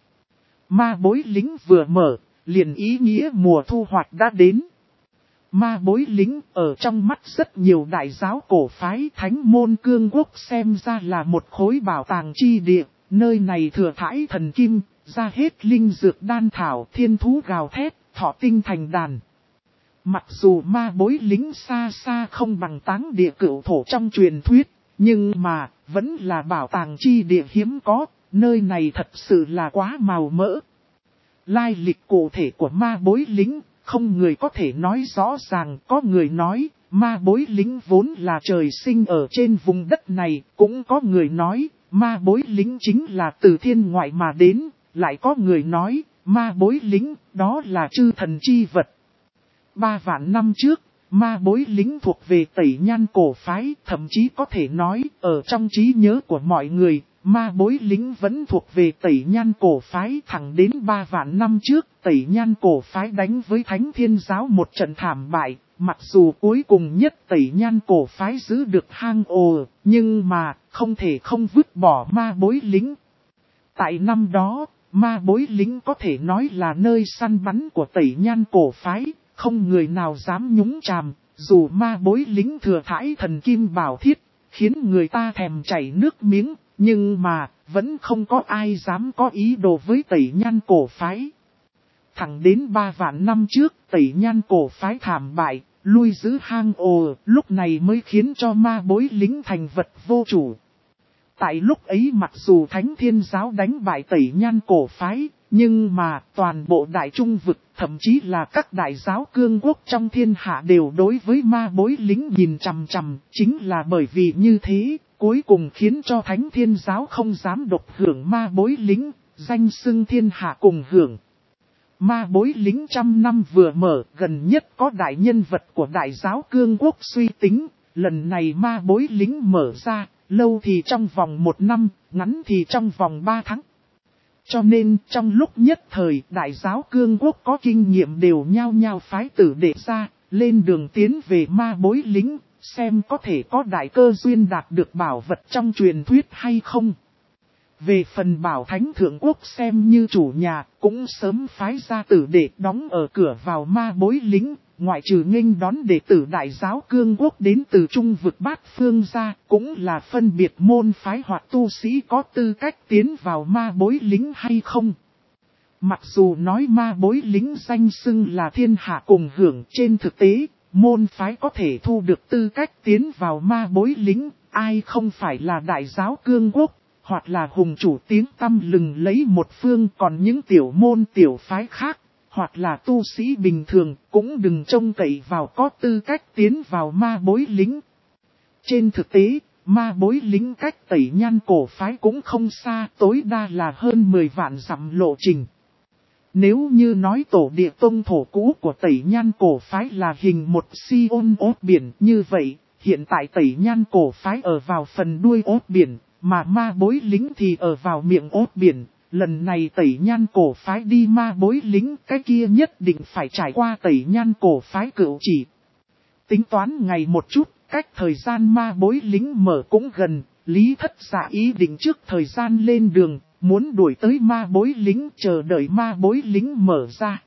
Ma bối lính vừa mở, liền ý nghĩa mùa thu hoạch đã đến. Ma bối lính ở trong mắt rất nhiều đại giáo cổ phái thánh môn cương quốc xem ra là một khối bảo tàng chi địa, nơi này thừa thãi thần kim, ra hết linh dược đan thảo, thiên thú gào thét, thọ tinh thành đàn. Mặc dù ma bối lính xa xa không bằng Táng địa cửu thổ trong truyền thuyết, nhưng mà vẫn là bảo tàng chi địa hiếm có, nơi này thật sự là quá màu mỡ. Lai lịch cụ thể của ma bối lính, không người có thể nói rõ ràng. Có người nói, ma bối lính vốn là trời sinh ở trên vùng đất này. Cũng có người nói, ma bối lính chính là từ thiên ngoại mà đến. Lại có người nói, ma bối lính, đó là chư thần chi vật. 3 vạn năm trước, ma bối lính thuộc về Tẩy Nhan cổ phái. Thậm chí có thể nói, ở trong trí nhớ của mọi người, ma bối lính vẫn thuộc về Tẩy Nhan cổ phái. Thẳng đến 3 vạn năm trước, Tẩy Nhan cổ phái đánh với Thánh Thiên giáo một trận thảm bại. Mặc dù cuối cùng nhất Tẩy Nhan cổ phái giữ được hang ổ, nhưng mà không thể không vứt bỏ ma bối lính. Tại năm đó, ma bối lính có thể nói là nơi săn bắn của Tẩy Nhan cổ phái, không người nào dám nhúng chàm. Dù ma bối lính thừa thãi thần kim bảo thiết, khiến người ta thèm chảy nước miếng. Nhưng mà, vẫn không có ai dám có ý đồ với Tẩy Nhan cổ phái. Thẳng đến 3 vạn năm trước, Tẩy Nhan cổ phái thảm bại, lui giữ hang ổ, lúc này mới khiến cho ma bối lính thành vật vô chủ. Tại lúc ấy mặc dù Thánh Thiên giáo đánh bại Tẩy Nhan cổ phái, nhưng mà toàn bộ đại trung vực, thậm chí là các đại giáo cương quốc trong thiên hạ đều đối với ma bối lính nhìn chằm chằm. Chính là bởi vì như thế, cuối cùng khiến cho Thánh Thiên giáo không dám độc hưởng ma bối lính, danh xưng thiên hạ cùng hưởng. Ma bối lính 100 năm vừa mở, gần nhất có đại nhân vật của đại giáo cương quốc suy tính, lần này ma bối lính mở ra, lâu thì trong vòng 1 năm, ngắn thì trong vòng 3 tháng. Cho nên trong lúc nhất thời đại giáo cương quốc có kinh nghiệm đều nhao nhao phái tử đệ ra, lên đường tiến về ma bối lính, xem có thể có đại cơ duyên đạt được bảo vật trong truyền thuyết hay không. Về phần Bảo Thánh Thượng Quốc xem như chủ nhà, cũng sớm phái ra tử đệ đóng ở cửa vào ma bối lính, ngoại trừ nghênh đón đệ tử đại giáo cương quốc đến từ trung vực bát phương ra, cũng là phân biệt môn phái hoặc tu sĩ có tư cách tiến vào ma bối lính hay không. Mặc dù nói ma bối lính danh xưng là thiên hạ cùng hưởng, trên thực tế, môn phái có thể thu được tư cách tiến vào ma bối lính, ai không phải là đại giáo cương quốc, hoặc là hùng chủ tiếng tăm lừng lấy một phương, còn những tiểu môn tiểu phái khác, hoặc là tu sĩ bình thường, cũng đừng trông cậy vào có tư cách tiến vào ma bối lính. Trên thực tế, ma bối lính cách Tẩy Nhan cổ phái cũng không xa, tối đa là hơn 10 vạn dặm lộ trình. Nếu như nói tổ địa tông thổ cũ của Tẩy Nhan cổ phái là hình một Sion ốt biển như vậy, hiện tại Tẩy Nhan cổ phái ở vào phần đuôi ốt biển, mà ma bối lính thì ở vào miệng ốt biển. Lần này Tẩy Nhan cổ phái đi ma bối lính, cái kia nhất định phải trải qua Tẩy Nhan cổ phái cửu chỉ. Tính toán ngày một chút, cách thời gian ma bối lính mở cũng gần, Lý Thất Dạ ý định trước thời gian lên đường, muốn đuổi tới ma bối lính, chờ đợi ma bối lính mở ra.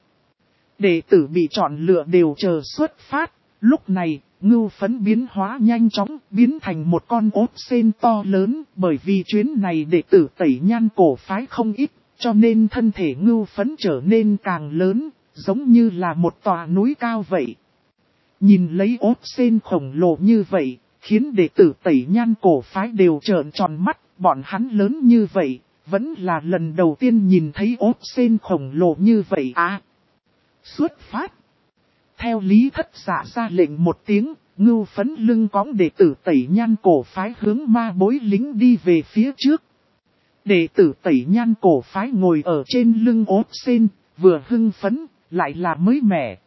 Đệ tử bị chọn lựa đều chờ xuất phát, lúc này, Ngưu Phấn biến hóa nhanh chóng, biến thành một con ốt sên to lớn, bởi vì chuyến này đệ tử Tẩy Nhan cổ phái không ít, cho nên thân thể Ngưu Phấn trở nên càng lớn, giống như là một tòa núi cao vậy. Nhìn lấy ốt sên khổng lồ như vậy, khiến đệ tử Tẩy Nhan cổ phái đều trợn tròn mắt, bọn hắn lớn như vậy, Vẫn là lần đầu tiên nhìn thấy ốt sên khổng lồ như vậy à. Xuất phát. Theo Lý Thất Dạ ra lệnh một tiếng, Ngưu Phấn lưng cõng đệ tử Tẩy Nhan cổ phái hướng ma bối lính đi về phía trước. Đệ tử Tẩy Nhan cổ phái ngồi ở trên lưng ốt sên, vừa hưng phấn, lại là mới mẻ.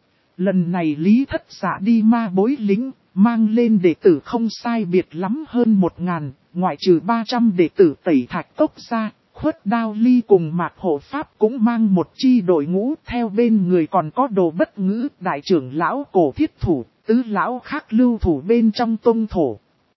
Lần này Lý Thất Dạ đi ma bối lính, mang lên đệ tử không sai biệt lắm hơn 1000, ngoại trừ 300 đệ tử Tẩy Thạch Cốc ra, Khuất Đao Ly cùng Mạc Hộ Pháp cũng mang một chi đội ngũ, theo bên người còn có Đồ Bất Ngữ, đại trưởng lão Cổ Thiết Thủ, tứ lão khác lưu thủ bên trong tông thổ.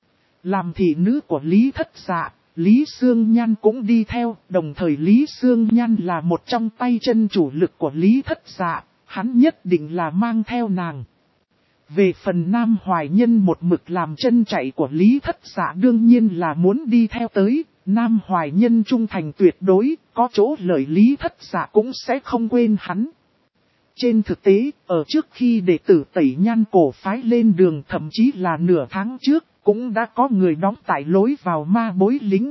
Làm thị nữ của Lý Thất Dạ, Lý Sương Nhan cũng đi theo, đồng thời Lý Sương Nhan là một trong tay chân chủ lực của Lý Thất Dạ, hắn nhất định là mang theo nàng. Về phần Nam Hoài Nhân một mực làm chân chạy của Lý Thất Dạ đương nhiên là muốn đi theo tới, Nam Hoài Nhân trung thành tuyệt đối, có chỗ lợi Lý Thất Dạ cũng sẽ không quên hắn. Trên thực tế, ở trước khi đệ tử Tẩy Nhan cổ phái lên đường thậm chí là nửa tháng trước, cũng đã có người đóng tại lối vào ma bối lính.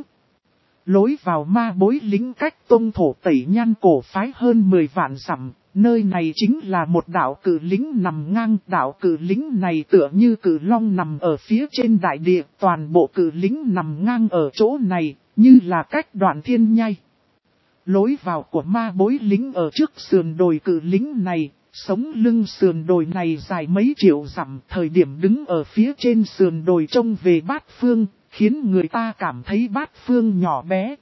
Lối vào ma bối lính cách tông thổ Tẩy Nhan cổ phái hơn 10 vạn dặm, nơi này chính là một đảo cự lính nằm ngang. Đảo cự lính này tựa như cự long nằm ở phía trên đại địa, toàn bộ cự lính nằm ngang ở chỗ này, như là cách đoạn thiên nhai. Lối vào của ma bối lính ở trước sườn đồi cự lính này, sống lưng sườn đồi này dài mấy triệu dặm, thời điểm đứng ở phía trên sườn đồi trông về bát phương, khiến người ta cảm thấy bát phương nhỏ bé.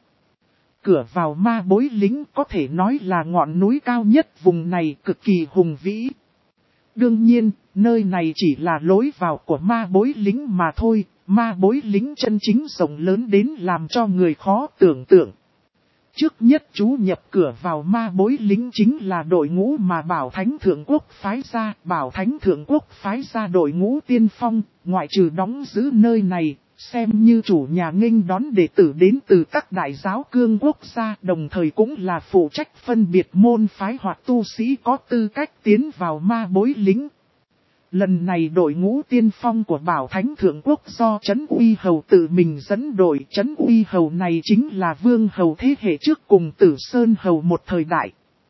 Cửa vào ma bối lính có thể nói là ngọn núi cao nhất vùng này, cực kỳ hùng vĩ. Đương nhiên, nơi này chỉ là lối vào của ma bối lính mà thôi, ma bối lính chân chính rộng lớn đến làm cho người khó tưởng tượng. Trước nhất chú nhập cửa vào ma bối lính chính là đội ngũ mà Bảo Thánh Thượng Quốc phái ra. Bảo Thánh Thượng Quốc phái ra đội ngũ tiên phong, ngoại trừ đóng giữ nơi này, xem như chủ nhà nghênh đón đệ tử đến từ các đại giáo cương quốc gia, đồng thời cũng là phụ trách phân biệt môn phái hoặc tu sĩ có tư cách tiến vào ma bối lính. Lần này đội ngũ tiên phong của Bảo Thánh Thượng Quốc do Trấn Uy Hầu tự mình dẫn đội. Trấn Uy Hầu này chính là Vương Hầu thế hệ trước cùng Tử Sơn Hầu một thời đại.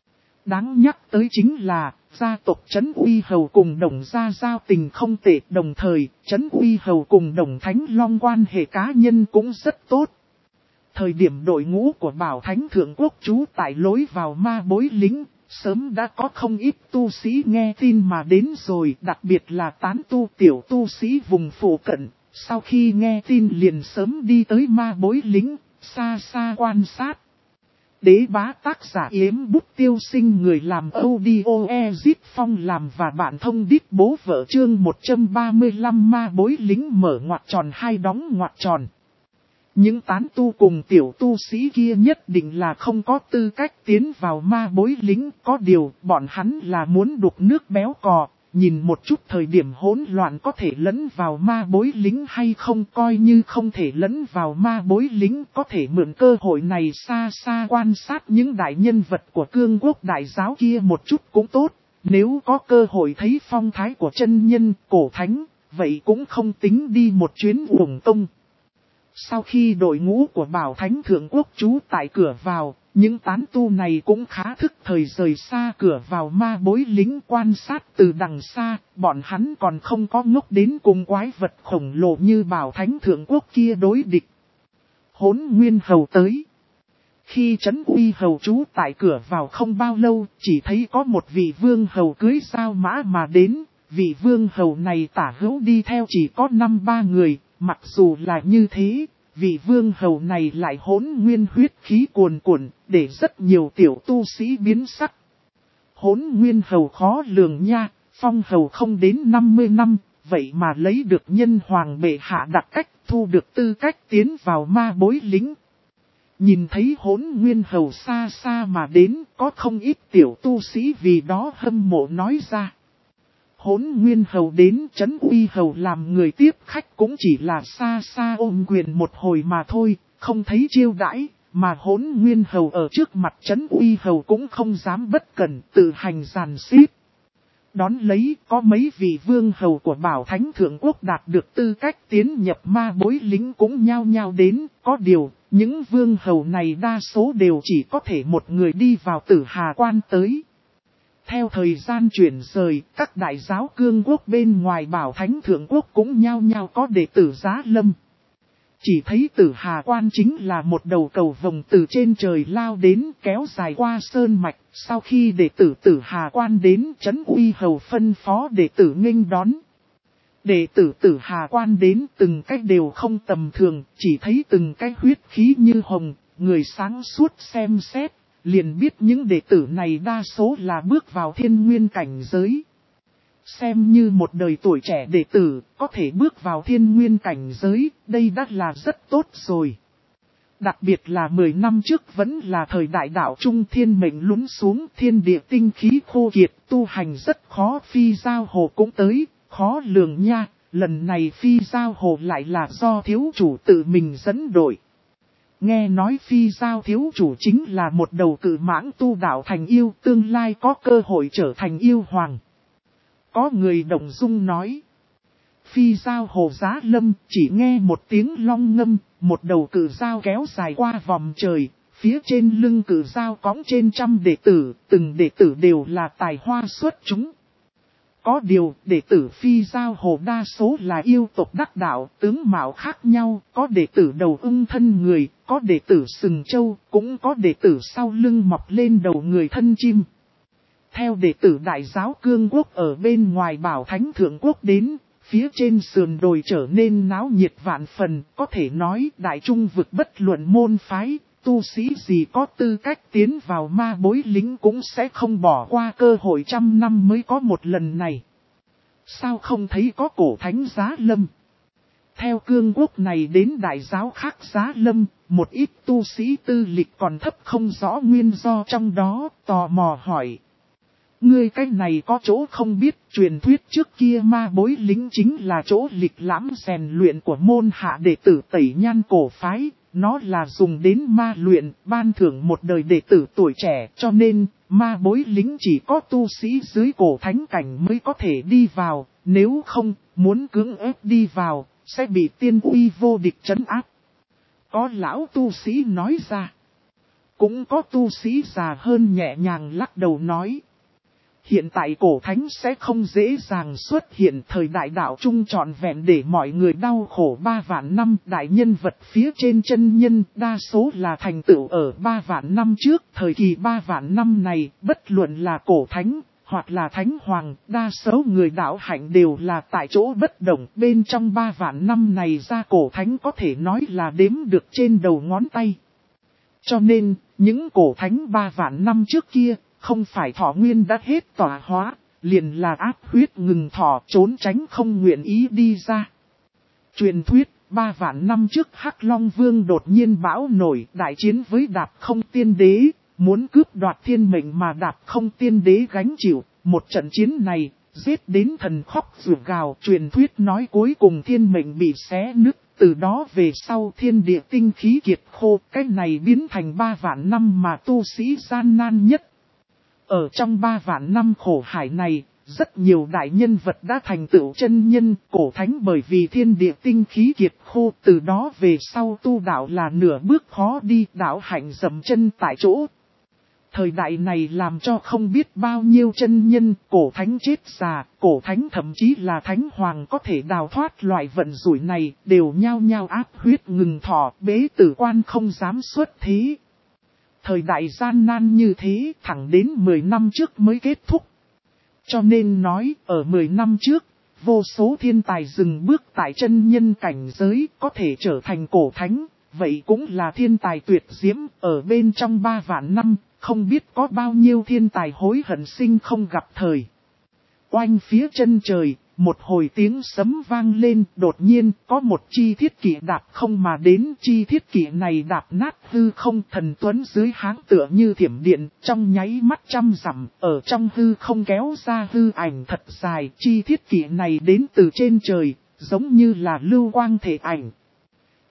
Đáng nhắc tới chính là, gia tộc Trấn Uy Hầu cùng Đồng gia giao tình không tệ, đồng thời, Trấn Uy Hầu cùng Đồng Thánh Long quan hệ cá nhân cũng rất tốt. Thời điểm đội ngũ của Bảo Thánh Thượng Quốc trú tại lối vào ma bối lính, sớm đã có không ít tu sĩ nghe tin mà đến rồi, đặc biệt là tán tu tiểu tu sĩ vùng phụ cận, sau khi nghe tin liền sớm đi tới ma bối lính, xa xa quan sát. Đế bá tác giả Yếm Bút Tiêu Sinh, người làm audio Ezip Phong làm và bạn thông đít bố vợ, chương 135 ma bối lính mở ngoặc tròn hai đóng ngoặc tròn. Những tán tu cùng tiểu tu sĩ kia nhất định là không có tư cách tiến vào ma bối lính, có điều bọn hắn là muốn đục nước béo cò, nhìn một chút thời điểm hỗn loạn có thể lẫn vào ma bối lính hay không, coi như không thể lẫn vào ma bối lính, có thể mượn cơ hội này xa xa quan sát những đại nhân vật của cương quốc đại giáo kia một chút cũng tốt, nếu có cơ hội thấy phong thái của chân nhân, cổ thánh, vậy cũng không tính đi một chuyến uổng công. Sau khi đội ngũ của Bảo Thánh Thượng Quốc trú tại cửa vào, những tán tu này cũng khá thức thời rời xa cửa vào ma bối lính, quan sát từ đằng xa, bọn hắn còn không có ngốc đến cùng quái vật khổng lồ như Bảo Thánh Thượng Quốc kia đối địch. Hỗn Nguyên Hầu tới. Khi Trấn Uy Hầu trú tại cửa vào không bao lâu, chỉ thấy có một vị vương hầu cưới sao mã mà đến, vị vương hầu này tả hữu đi theo chỉ có 5-3 người. Mặc dù là như thế, vị vương hầu này lại hỗn nguyên huyết khí cuồn cuộn, để rất nhiều tiểu tu sĩ biến sắc. Hỗn nguyên hầu khó lường nha, phong hầu không đến 50 năm, vậy mà lấy được nhân hoàng bệ hạ đặc cách, thu được tư cách tiến vào ma bối lính. Nhìn thấy hỗn nguyên hầu xa xa mà đến, có không ít tiểu tu sĩ vì đó hâm mộ nói ra. Hỗn Nguyên Hầu đến, Trấn Uy Hầu làm người tiếp khách cũng chỉ là xa xa ôm quyền một hồi mà thôi, không thấy chiêu đãi, mà Hỗn Nguyên Hầu ở trước mặt Trấn Uy Hầu cũng không dám bất cẩn, tự hành giàn xếp. Đón lấy có mấy vị vương hầu của Bảo Thánh Thượng Quốc đạt được tư cách tiến nhập ma bối lính cũng nhao nhao đến, có điều, những vương hầu này đa số đều chỉ có thể một người đi vào Tử Hà Quan tới. Theo thời gian chuyển rời, các đại giáo cương quốc bên ngoài Bảo Thánh Thượng Quốc cũng nhao nhao có đệ tử Giá Lâm. Chỉ thấy Tử Hà Quan chính là một đầu cầu vồng từ trên trời lao đến kéo dài qua sơn mạch. Sau khi đệ tử Tử Hà Quan đến, Trấn Uy Hầu phân phó đệ tử nghênh đón. Đệ tử Tử Hà Quan đến từng cách đều không tầm thường, chỉ thấy từng cái huyết khí như hồng, người sáng suốt xem xét, liền biết những đệ tử này đa số là bước vào thiên nguyên cảnh giới. Xem như một đời tuổi trẻ đệ tử, có thể bước vào thiên nguyên cảnh giới, đây đã là rất tốt rồi. Đặc biệt là 10 năm trước vẫn là thời đại đạo trung thiên mệnh lún xuống, thiên địa tinh khí khô kiệt, tu hành rất khó. Phi giao hồ cũng tới, khó lường nha, lần này phi giao hồ lại là do thiếu chủ tự mình dẫn đội. Nghe nói phi giao thiếu chủ chính là một đầu cự mãng tu đạo thành yêu, tương lai có cơ hội trở thành yêu hoàng. Có người động dung nói. Phi giao hồ Giá Lâm, chỉ nghe một tiếng long ngâm, một đầu cự dao kéo dài qua vòng trời, phía trên lưng cự dao cõng trên trăm đệ tử, từng đệ tử đều là tài hoa xuất chúng. Có điều, đệ tử phi giao hồ đa số là yêu tộc đắc đạo, tướng mạo khác nhau, có đệ tử đầu ưng thân người, có đệ tử sừng châu, cũng có đệ tử sau lưng mọc lên đầu người thân chim. Theo đệ tử đại giáo cương quốc ở bên ngoài Bảo Thánh Thượng Quốc đến, phía trên sườn đồi trở nên náo nhiệt vạn phần, có thể nói đại trung vực bất luận môn phái, tu sĩ gì có tư cách tiến vào ma bối lính cũng sẽ không bỏ qua cơ hội 100 năm mới có một lần này. Sao không thấy có cổ thánh Giá Lâm? Theo cương quốc này đến đại giáo khác Giá Lâm, một ít tu sĩ tư lịch còn thấp không rõ nguyên do trong đó, tò mò hỏi. Ngươi cái này có chỗ không biết, truyền thuyết trước kia ma bối lính chính là chỗ lịch lãm rèn luyện của môn hạ đệ tử Tẩy Nhan cổ phái, nó là dùng đến ma luyện, ban thưởng một đời đệ tử tuổi trẻ, cho nên ma bối lính chỉ có tu sĩ dưới cổ thánh cảnh mới có thể đi vào, nếu không, muốn cưỡng ép đi vào, sẽ bị tiên uy vô địch trấn áp. Có lão tu sĩ nói ra, cũng có tu sĩ già hơn nhẹ nhàng lắc đầu nói. Hiện tại cổ thánh sẽ không dễ dàng xuất hiện, thời đại đạo trung trọn vẹn để mọi người đau khổ 3 vạn năm. Đại nhân vật phía trên chân nhân đa số là thành tựu ở 3 vạn năm trước. Thời kỳ 3 vạn năm này, bất luận là cổ thánh hoặc là thánh hoàng, đa số người đạo hạnh đều là tại chỗ bất động. Bên trong 3 vạn năm này ra cổ thánh có thể nói là đếm được trên đầu ngón tay. Cho nên, những cổ thánh 3 vạn năm trước kia, không phải thọ nguyên đã hết tỏa hóa, liền là áp huyết ngừng thọ trốn tránh không nguyện ý đi ra. Truyền thuyết, 3 vạn năm trước Hắc Long Vương đột nhiên bão nổi đại chiến với Đạp Không Tiên Đế, muốn cướp đoạt thiên mệnh mà Đạp Không Tiên Đế gánh chịu. Một trận chiến này, giết đến thần khóc rủa gào. Truyền thuyết nói cuối cùng thiên mệnh bị xé nứt, từ đó về sau thiên địa tinh khí kiệt khô. Cái này biến thành 3 vạn năm mà tu sĩ gian nan nhất. Ở trong 3 vạn năm khổ hải này, rất nhiều đại nhân vật đã thành tựu chân nhân, cổ thánh bởi vì thiên địa tinh khí kiệt khô, từ đó về sau tu đạo là nửa bước khó đi, đạo hạnh dậm chân tại chỗ. Thời đại này làm cho không biết bao nhiêu chân nhân, cổ thánh chết già, cổ thánh thậm chí là thánh hoàng có thể đào thoát loại vận rủi này, đều nhao nhao áp huyết ngừng thọ, bế tử quan không dám xuất thế. Thời đại gian nan như thế thẳng đến 10 năm trước mới kết thúc. Cho nên nói ở 10 năm trước, vô số thiên tài dừng bước tại chân nhân cảnh giới có thể trở thành cổ thánh. Vậy cũng là thiên tài tuyệt diễm ở bên trong 3 vạn năm, không biết có bao nhiêu thiên tài hối hận sinh không gặp thời. Oanh phía chân trời, một hồi tiếng sấm vang lên, đột nhiên có một chi thiết kỷ đạp không mà đến. Chi thiết kỷ này đạp nát hư không, thần tuấn dưới háng tựa như thiểm điện, trong nháy mắt 100 dặm, ở trong hư không kéo ra hư ảnh thật dài. Chi thiết kỷ này đến từ trên trời, giống như là lưu quang thể ảnh.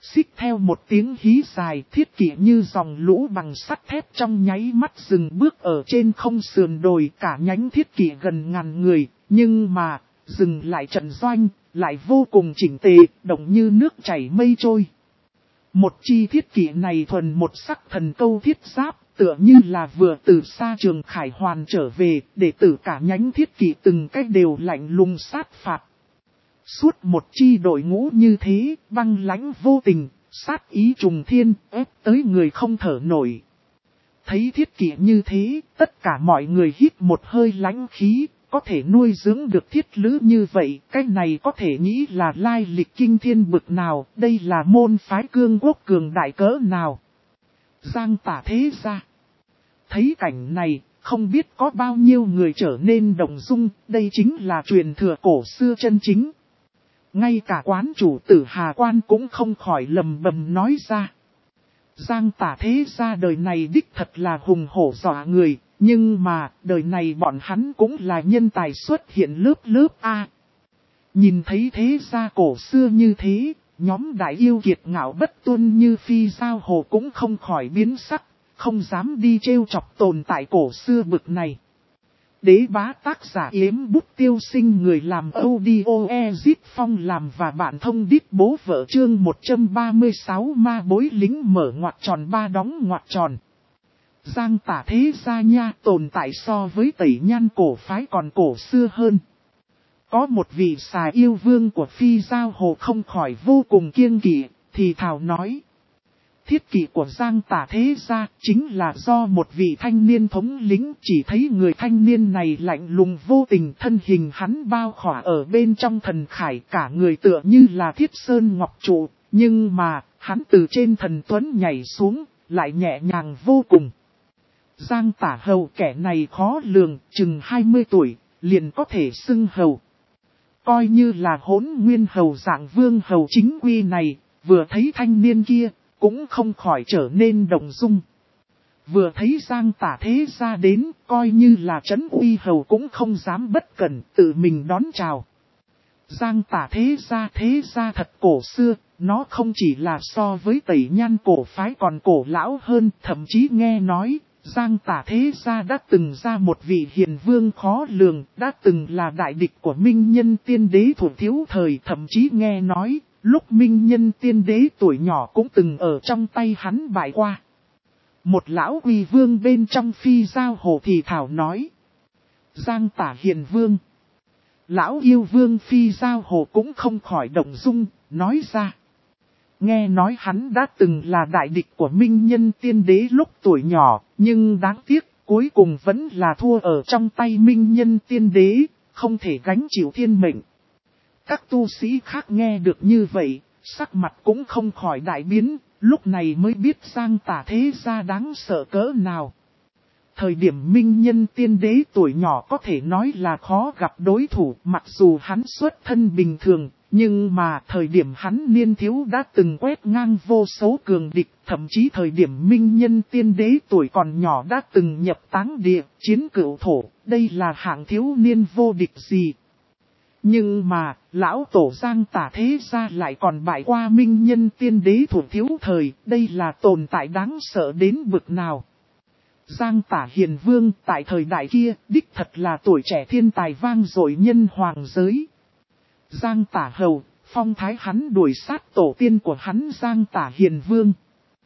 Xích theo một tiếng hí dài, Thiết Kỷ như dòng lũ bằng sắt thép trong nháy mắt dừng bước ở trên không sườn đồi, cả nhánh Thiết Kỷ gần ngàn người, nhưng mà, dừng lại trận doanh, lại vô cùng chỉnh tề, động như nước chảy mây trôi. Một chi Thiết Kỷ này thuần một sắc thần câu thiết giáp, tựa như là vừa từ xa Trường Khải Hoàn trở về, đệ tử cả nhánh Thiết Kỷ từng cách đều lạnh lùng sát phạt. Suốt một chi đội ngũ như thế, băng lãnh vô tình, sát ý trùng thiên, ép tới người không thở nổi. Thấy Thiết Kỷ như thế, tất cả mọi người hít một hơi lãnh khí, có thể nuôi dưỡng được thiết lữ như vậy, cái này có thể nghĩ là lai lịch kinh thiên bực nào, đây là môn phái cương quốc cường đại cỡ nào. Giang Tả thế gia. Thấy cảnh này, không biết có bao nhiêu người trở nên động dung, đây chính là truyền thừa cổ xưa chân chính. Ngay cả quán chủ Tử Hà Quan cũng không khỏi lầm bầm nói ra. Giang Tả thế gia đời này đích thật là hùng hổ dọa người, nhưng mà đời này bọn hắn cũng là nhân tài xuất hiện lớp lớp A. Nhìn thấy thế gia cổ xưa như thế, nhóm đại yêu kiệt ngạo bất tuân như Phi Giao Hồ cũng không khỏi biến sắc, không dám đi trêu chọc tồn tại cổ xưa bực này. Đế bá tác giả Yếm Bút Tiêu Sinh, người làm audio Ezip Phong làm và bạn thông đít bố vợ, chương 136 ma bối lính mở ngoặc tròn ba đóng ngoặc tròn. Giang Tả thế gia nha, tồn tại so với Tẩy Nhan cổ phái còn cổ xưa hơn. Có một vị xà yêu vương của Phi Giao Hồ không khỏi vô cùng kiêng kỵ, thì thào nói. Thiết kỷ của Giang Tả thế gia chính là do một vị thanh niên thống lĩnh, chỉ thấy người thanh niên này lạnh lùng vô tình, thân hình hắn bao khỏa ở bên trong thần khải, cả người tựa như là thiết sơn ngọc trụ, nhưng mà hắn từ trên thần tuấn nhảy xuống, lại nhẹ nhàng vô cùng. Giang Tả hầu kẻ này khó lường, chừng 20 tuổi, liền có thể xưng hầu. Coi như là Hỗn Nguyên hầu dạng vương hầu chính quy này, vừa thấy thanh niên kia, cũng không khỏi trở nên động dung. Vừa thấy Giang Tả thế gia đến, coi như là trấn uy hầu cũng không dám bất cẩn, tự mình đón chào. Giang Tả thế gia thật cổ xưa, nó không chỉ là so với Tẩy Nhan cổ phái còn cổ lão hơn, thậm chí nghe nói, Giang Tả thế gia đã từng ra một vị hiền vương khó lường, đã từng là đại địch của Minh Nhân Tiên Đế Thủ Thiếu Thời, thậm chí nghe nói, lúc Minh Nhân Tiên Đế tuổi nhỏ cũng từng ở trong tay hắn bại qua. Một lão uy vương bên trong Phi Giao Hồ thì thảo nói. Giang Tả hiền vương. Lão yêu vương Phi Giao Hồ cũng không khỏi động dung, nói ra. Nghe nói hắn đã từng là đại địch của Minh Nhân Tiên Đế lúc tuổi nhỏ, nhưng đáng tiếc, cuối cùng vẫn là thua ở trong tay Minh Nhân Tiên Đế, không thể gánh chịu thiên mệnh. Các tu sĩ khác nghe được như vậy, sắc mặt cũng không khỏi đại biến, lúc này mới biết Giang Tả thế gia đáng sợ cỡ nào. Thời điểm Minh Nhân Tiên Đế tuổi nhỏ có thể nói là khó gặp đối thủ, mặc dù hắn xuất thân bình thường, nhưng mà thời điểm hắn niên thiếu đã từng quét ngang vô số cường địch, thậm chí thời điểm Minh Nhân Tiên Đế tuổi còn nhỏ đã từng nhập táng địa, chiến cửu thổ, đây là hạng thiếu niên vô địch gì. Nhưng mà, lão tổ Giang Tả thế gia lại còn bại qua Minh Nhân Tiên Đế Thủ Thiếu Thời, đây là tồn tại đáng sợ đến bực nào. Giang Tả hiền vương tại thời đại kia, đích thật là tuổi trẻ thiên tài vang dội nhân hoàng giới. Giang Tả hầu, phong thái hắn đuổi sát tổ tiên của hắn Giang Tả hiền vương.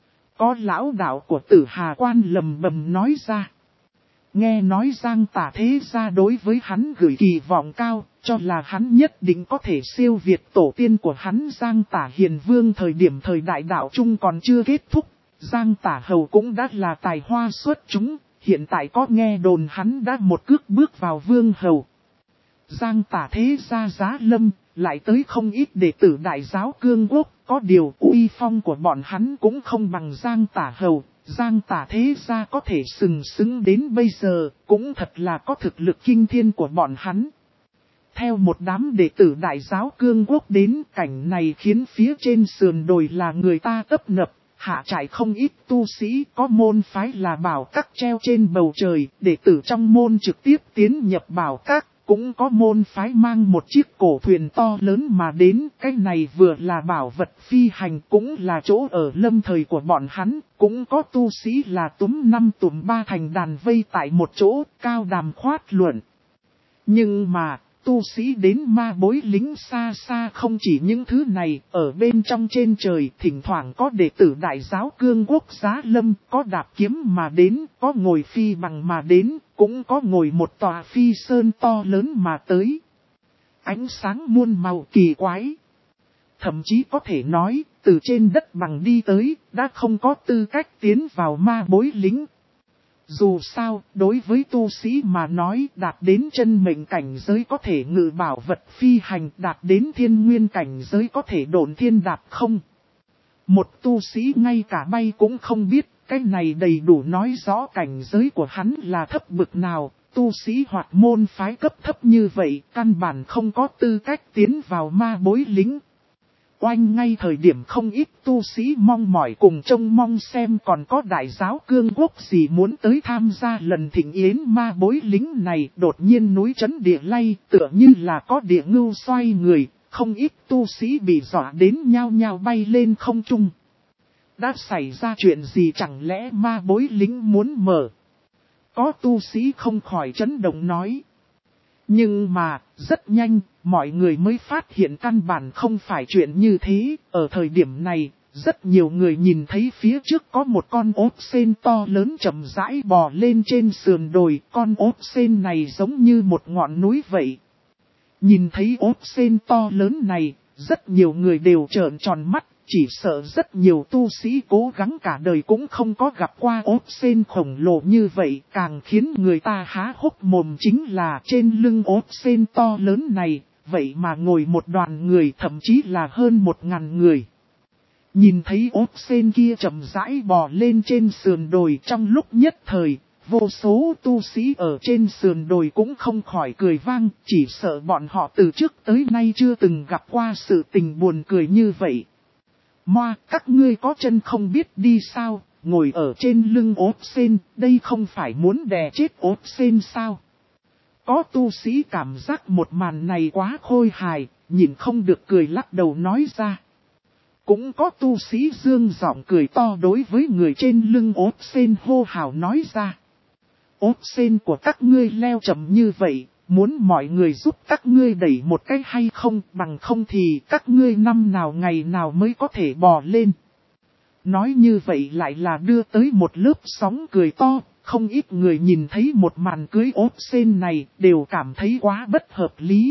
Có lão đạo của Tử Hà Quan lầm bầm nói ra. Nghe nói Giang Tả thế gia đối với hắn gửi kỳ vọng cao, cho là hắn nhất định có thể siêu việt tổ tiên của hắn Giang Tả hiền vương. Thời đại đạo chung còn chưa kết thúc, Giang Tả hầu cũng đã là tài hoa xuất chúng, hiện tại có nghe đồn hắn đã một cước bước vào vương hầu. Giang Tả thế gia giá lâm, lại tới không ít đệ tử đại giáo cương quốc, có điều uy phong của bọn hắn cũng không bằng Giang Tả hầu. Giang Tả thế gia có thể sừng sững đến bây giờ, cũng thật là có thực lực kinh thiên của bọn hắn. Theo một đám đệ tử đại giáo cương quốc đến, cảnh này khiến phía trên sườn đồi là người ta tấp nập, hạ trại không ít tu sĩ, có môn phái là bảo các treo trên bầu trời, đệ tử trong môn trực tiếp tiến nhập bảo các, cũng có môn phái mang một chiếc cổ thuyền to lớn mà đến. Cái này vừa là bảo vật phi hành, cũng là chỗ ở lâm thời của bọn hắn. Cũng có tu sĩ là túm 5 túm 3 thành đàn vây tại một chỗ, cao đàm khoát luận. Nhưng mà, tu sĩ đến ma bối lính xa xa không chỉ những thứ này, ở bên trong trên trời thỉnh thoảng có đệ tử đại giáo cương quốc giá lâm, có đạp kiếm mà đến, có ngồi phi bằng mà đến, cũng có ngồi một tòa phi sơn to lớn mà tới. Ánh sáng muôn màu kỳ quái. Thậm chí có thể nói, từ trên đất bằng đi tới, đã không có tư cách tiến vào ma bối lính. Dù sao, đối với tu sĩ mà nói đạt đến chân mệnh cảnh giới có thể ngự bảo vật phi hành, đạt đến thiên nguyên cảnh giới có thể độn thiên đạp không. Một tu sĩ ngay cả bay cũng không biết, cái này đầy đủ nói rõ cảnh giới của hắn là thấp bực nào. Tu sĩ hoặc môn phái cấp thấp như vậy, căn bản không có tư cách tiến vào ma bối lính. Oanh ngay thời điểm không ít tu sĩ mong mỏi cùng trông mong xem còn có đại giáo cương quốc gì muốn tới tham gia lần thịnh yến ma bối lính này, đột nhiên núi chấn địa lay, tựa như là có địa ngưu xoay người, không ít tu sĩ bị dọa đến nhao nhao bay lên không trung. Đã xảy ra chuyện gì, chẳng lẽ ma bối lính muốn mở? Có tu sĩ không khỏi chấn động nói. Nhưng mà, rất nhanh, mọi người mới phát hiện căn bản không phải chuyện như thế. Ở thời điểm này, rất nhiều người nhìn thấy phía trước có một con ốt sên to lớn chậm rãi bò lên trên sườn đồi. Con ốt sên này giống như một ngọn núi vậy. Nhìn thấy ốt sên to lớn này, rất nhiều người đều trợn tròn mắt. Chỉ sợ rất nhiều tu sĩ cố gắng cả đời cũng không có gặp qua ốt sên khổng lồ như vậy. Càng khiến người ta há hốc mồm chính là trên lưng ốt sên to lớn này, vậy mà ngồi một đoàn người, thậm chí là hơn 1000 người. Nhìn thấy ốt sên kia chậm rãi bò lên trên sườn đồi, trong lúc nhất thời, vô số tu sĩ ở trên sườn đồi cũng không khỏi cười vang, chỉ sợ bọn họ từ trước tới nay chưa từng gặp qua sự tình buồn cười như vậy. Moa, các ngươi có chân không biết đi sao, ngồi ở trên lưng ốt sên, đây không phải muốn đè chết ốt sên sao? Có tu sĩ cảm giác một màn này quá khôi hài, nhìn không được cười lắc đầu nói ra. Cũng có tu sĩ dương giọng cười to đối với người trên lưng ốt sên hô hào nói ra. Ốt sên của các ngươi leo chậm như vậy, muốn mọi người giúp các ngươi đẩy một cái hay không, bằng không thì các ngươi năm nào ngày nào mới có thể bò lên. Nói như vậy lại là đưa tới một lớp sóng cười to, không ít người nhìn thấy một màn cưới ốt sên này đều cảm thấy quá bất hợp lý.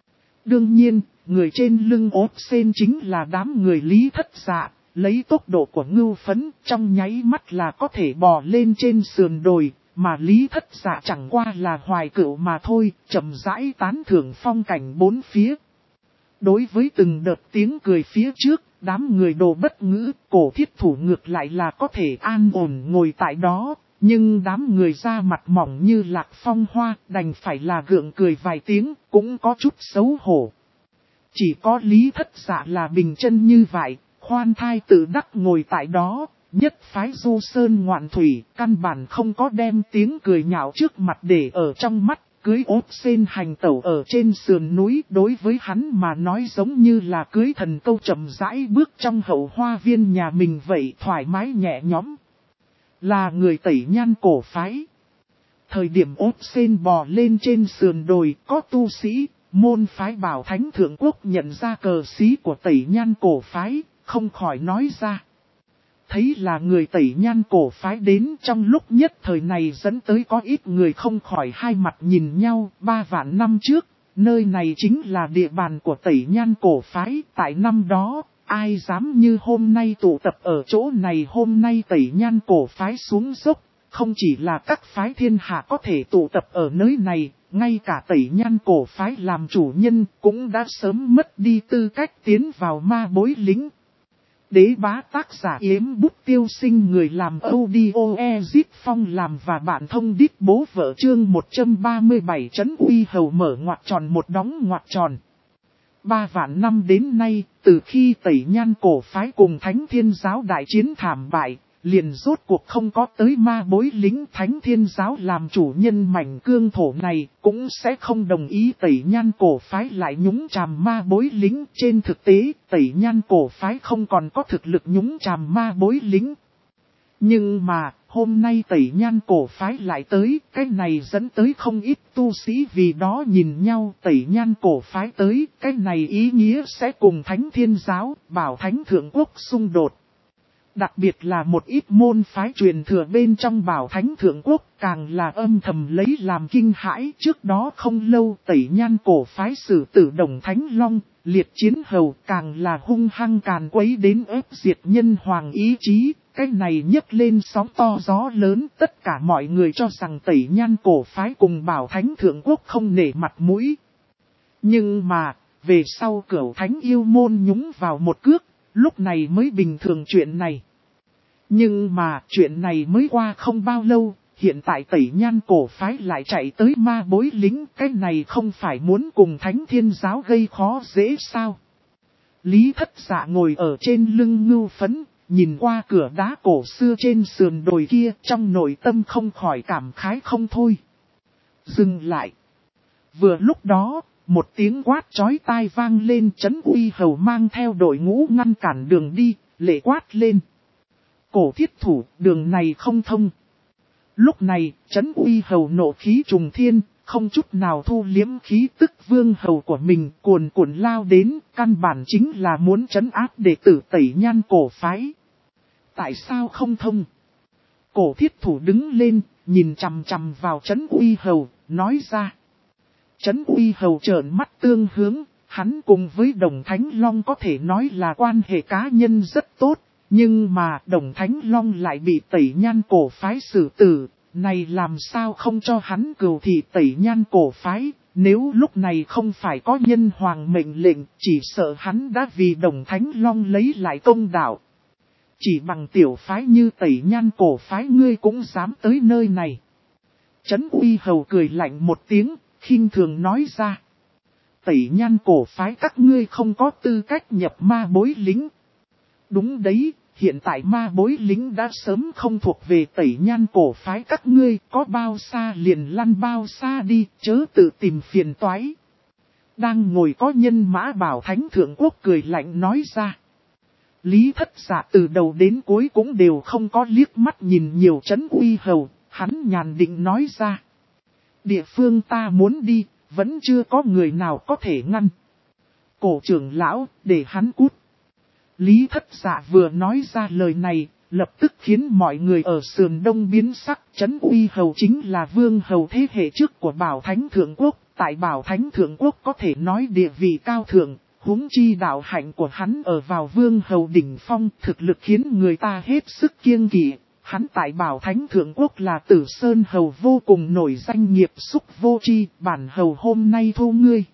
Đương nhiên, người trên lưng ốt sên chính là đám người Lý Thất Dạ, lấy tốc độ của ngưu phấn trong nháy mắt là có thể bò lên trên sườn đồi. Mà Lý Thất Dạ chẳng qua là hoài cửu mà thôi, chậm rãi tán thưởng phong cảnh bốn phía. Đối với từng đợt tiếng cười phía trước, đám người đồ bất ngữ, cổ thiết thủ ngược lại là có thể an ổn ngồi tại đó, nhưng đám người da mặt mỏng như lạc phong hoa, đành phải là gượng cười vài tiếng, cũng có chút xấu hổ. Chỉ có Lý Thất Dạ là bình chân như vậy, khoan thai tự đắc ngồi tại đó. Nhất phái du sơn ngoạn thủy, căn bản không có đem tiếng cười nhạo trước mặt để ở trong mắt, cưới ốt sên hành tẩu ở trên sườn núi, đối với hắn mà nói giống như là cưới thần câu chậm rãi bước trong hậu hoa viên nhà mình vậy, thoải mái nhẹ nhõm. Là người Tẩy Nhan cổ phái. Thời điểm ốt sên bò lên trên sườn đồi, có tu sĩ, môn phái Bảo Thánh Thượng Quốc nhận ra cờ xí của Tẩy Nhan cổ phái, không khỏi nói ra. Thấy là người Tẩy Nhan cổ phái đến, trong lúc nhất thời này dẫn tới có ít người không khỏi hai mặt nhìn nhau. 3 vạn năm trước, nơi này chính là địa bàn của Tẩy Nhan cổ phái. Tại năm đó, ai dám như hôm nay tụ tập ở chỗ này. Hôm nay Tẩy Nhan cổ phái xuống dốc, không chỉ là các phái thiên hạ có thể tụ tập ở nơi này, ngay cả Tẩy Nhan cổ phái làm chủ nhân cũng đã sớm mất đi tư cách tiến vào ma bối lính. Đế bá tác giả Yếm Bút Tiêu Sinh, người làm audio Ezip Phong làm và bạn thông đít bố vợ chương 137 trấn uy hầu mở ngoặc tròn một đóng ngoặc tròn. 3 vạn năm đến nay, từ khi Tẩy Nhan cổ phái cùng Thánh Thiên giáo đại chiến thảm bại, liền rốt cuộc không có tới ma bối lính Thánh Thiên Giáo làm chủ nhân mảnh cương thổ này, cũng sẽ không đồng ý Tẩy Nhan cổ phái lại nhúng chàm ma bối lính. Trên thực tế, Tẩy Nhan cổ phái không còn có thực lực nhúng chàm ma bối lính. Nhưng mà, hôm nay Tẩy Nhan cổ phái lại tới, cái này dẫn tới không ít tu sĩ vì đó nhìn nhau. Tẩy Nhan cổ phái tới, cái này ý nghĩa sẽ cùng Thánh Thiên Giáo, Bảo Thánh Thượng Quốc xung đột. Đặc biệt là một ít môn phái truyền thừa bên trong Bảo Thánh Thượng Quốc càng là âm thầm lấy làm kinh hãi. Trước đó không lâu Tẩy Nhan cổ phái xử tử Đồng Thánh Long, liệt chiến hầu càng là hung hăng càn quấy đến ép diệt nhân hoàng ý chí. Cái này nhấc lên sóng to gió lớn, tất cả mọi người cho rằng Tẩy Nhan cổ phái cùng Bảo Thánh Thượng Quốc không nể mặt mũi. Nhưng mà, về sau Cửu Thánh yêu môn nhúng vào một cước, lúc này mới bình thường chuyện này. Nhưng mà chuyện này mới qua không bao lâu, hiện tại Tẩy Nhan cổ phái lại chạy tới ma bối lính, cái này không phải muốn cùng Thánh Thiên Giáo gây khó dễ sao? Lý Thất Dạ ngồi ở trên lưng ngưu phấn, nhìn qua cửa đá cổ xưa trên sườn đồi kia, trong nội tâm không khỏi cảm khái không thôi. Dừng lại. Vừa lúc đó, một tiếng quát chói tai vang lên. Trấn Uy Hầu mang theo đội ngũ ngăn cản đường đi, lệ quát lên. Cổ Thiết Thủ, đường này không thông. Lúc này, Trấn Uy Hầu nộ khí trùng thiên, không chút nào thu liếm khí tức vương hầu của mình, cuồn cuộn lao đến, căn bản chính là muốn trấn áp đệ tử Tẩy Nhan cổ phái. Tại sao không thông? Cổ Thiết Thủ đứng lên, nhìn chằm chằm vào Trấn Uy Hầu, nói ra. Trấn Uy Hầu trợn mắt tương hướng, hắn cùng với Đồng Thánh Long có thể nói là quan hệ cá nhân rất tốt, nhưng mà Đồng Thánh Long lại bị Tẩy Nhan cổ phái xử tử, này làm sao không cho hắn cừu thị Tẩy Nhan cổ phái, nếu lúc này không phải có nhân hoàng mệnh lệnh, chỉ sợ hắn đã vì Đồng Thánh Long lấy lại công đạo. Chỉ bằng tiểu phái như Tẩy Nhan cổ phái ngươi cũng dám tới nơi này. Trấn Uy Hầu cười lạnh một tiếng, khinh thường nói ra. Tẩy Nhan cổ phái các ngươi không có tư cách nhập ma bối lính. Đúng đấy, hiện tại ma bối lính đã sớm không thuộc về Tẩy Nhan cổ phái các ngươi, có bao xa liền lăn bao xa đi, chớ tự tìm phiền toái. Đang ngồi có nhân mã Bảo Thánh Thượng Quốc cười lạnh nói ra. Lý Thất Dạ từ đầu đến cuối cũng đều không có liếc mắt nhìn nhiều Trấn Uy Hầu, hắn nhàn định nói ra. Địa phương ta muốn đi, vẫn chưa có người nào có thể ngăn. Cổ trưởng lão, để hắn cút. Lý Thất Dạ vừa nói ra lời này, lập tức khiến mọi người ở sườn đông biến sắc. Trấn Uy Hầu chính là vương hầu thế hệ trước của Bảo Thánh Thượng Quốc. Tại Bảo Thánh Thượng Quốc có thể nói địa vị cao thượng, huống chi đạo hạnh của hắn ở vào vương hầu đỉnh phong, thực lực khiến người ta hết sức kiêng kỵ. Hắn tại Bảo Thánh Thượng Quốc là Tử Sơn Hầu vô cùng nổi danh nghiệp xúc vô tri, bản hầu hôm nay thu ngươi.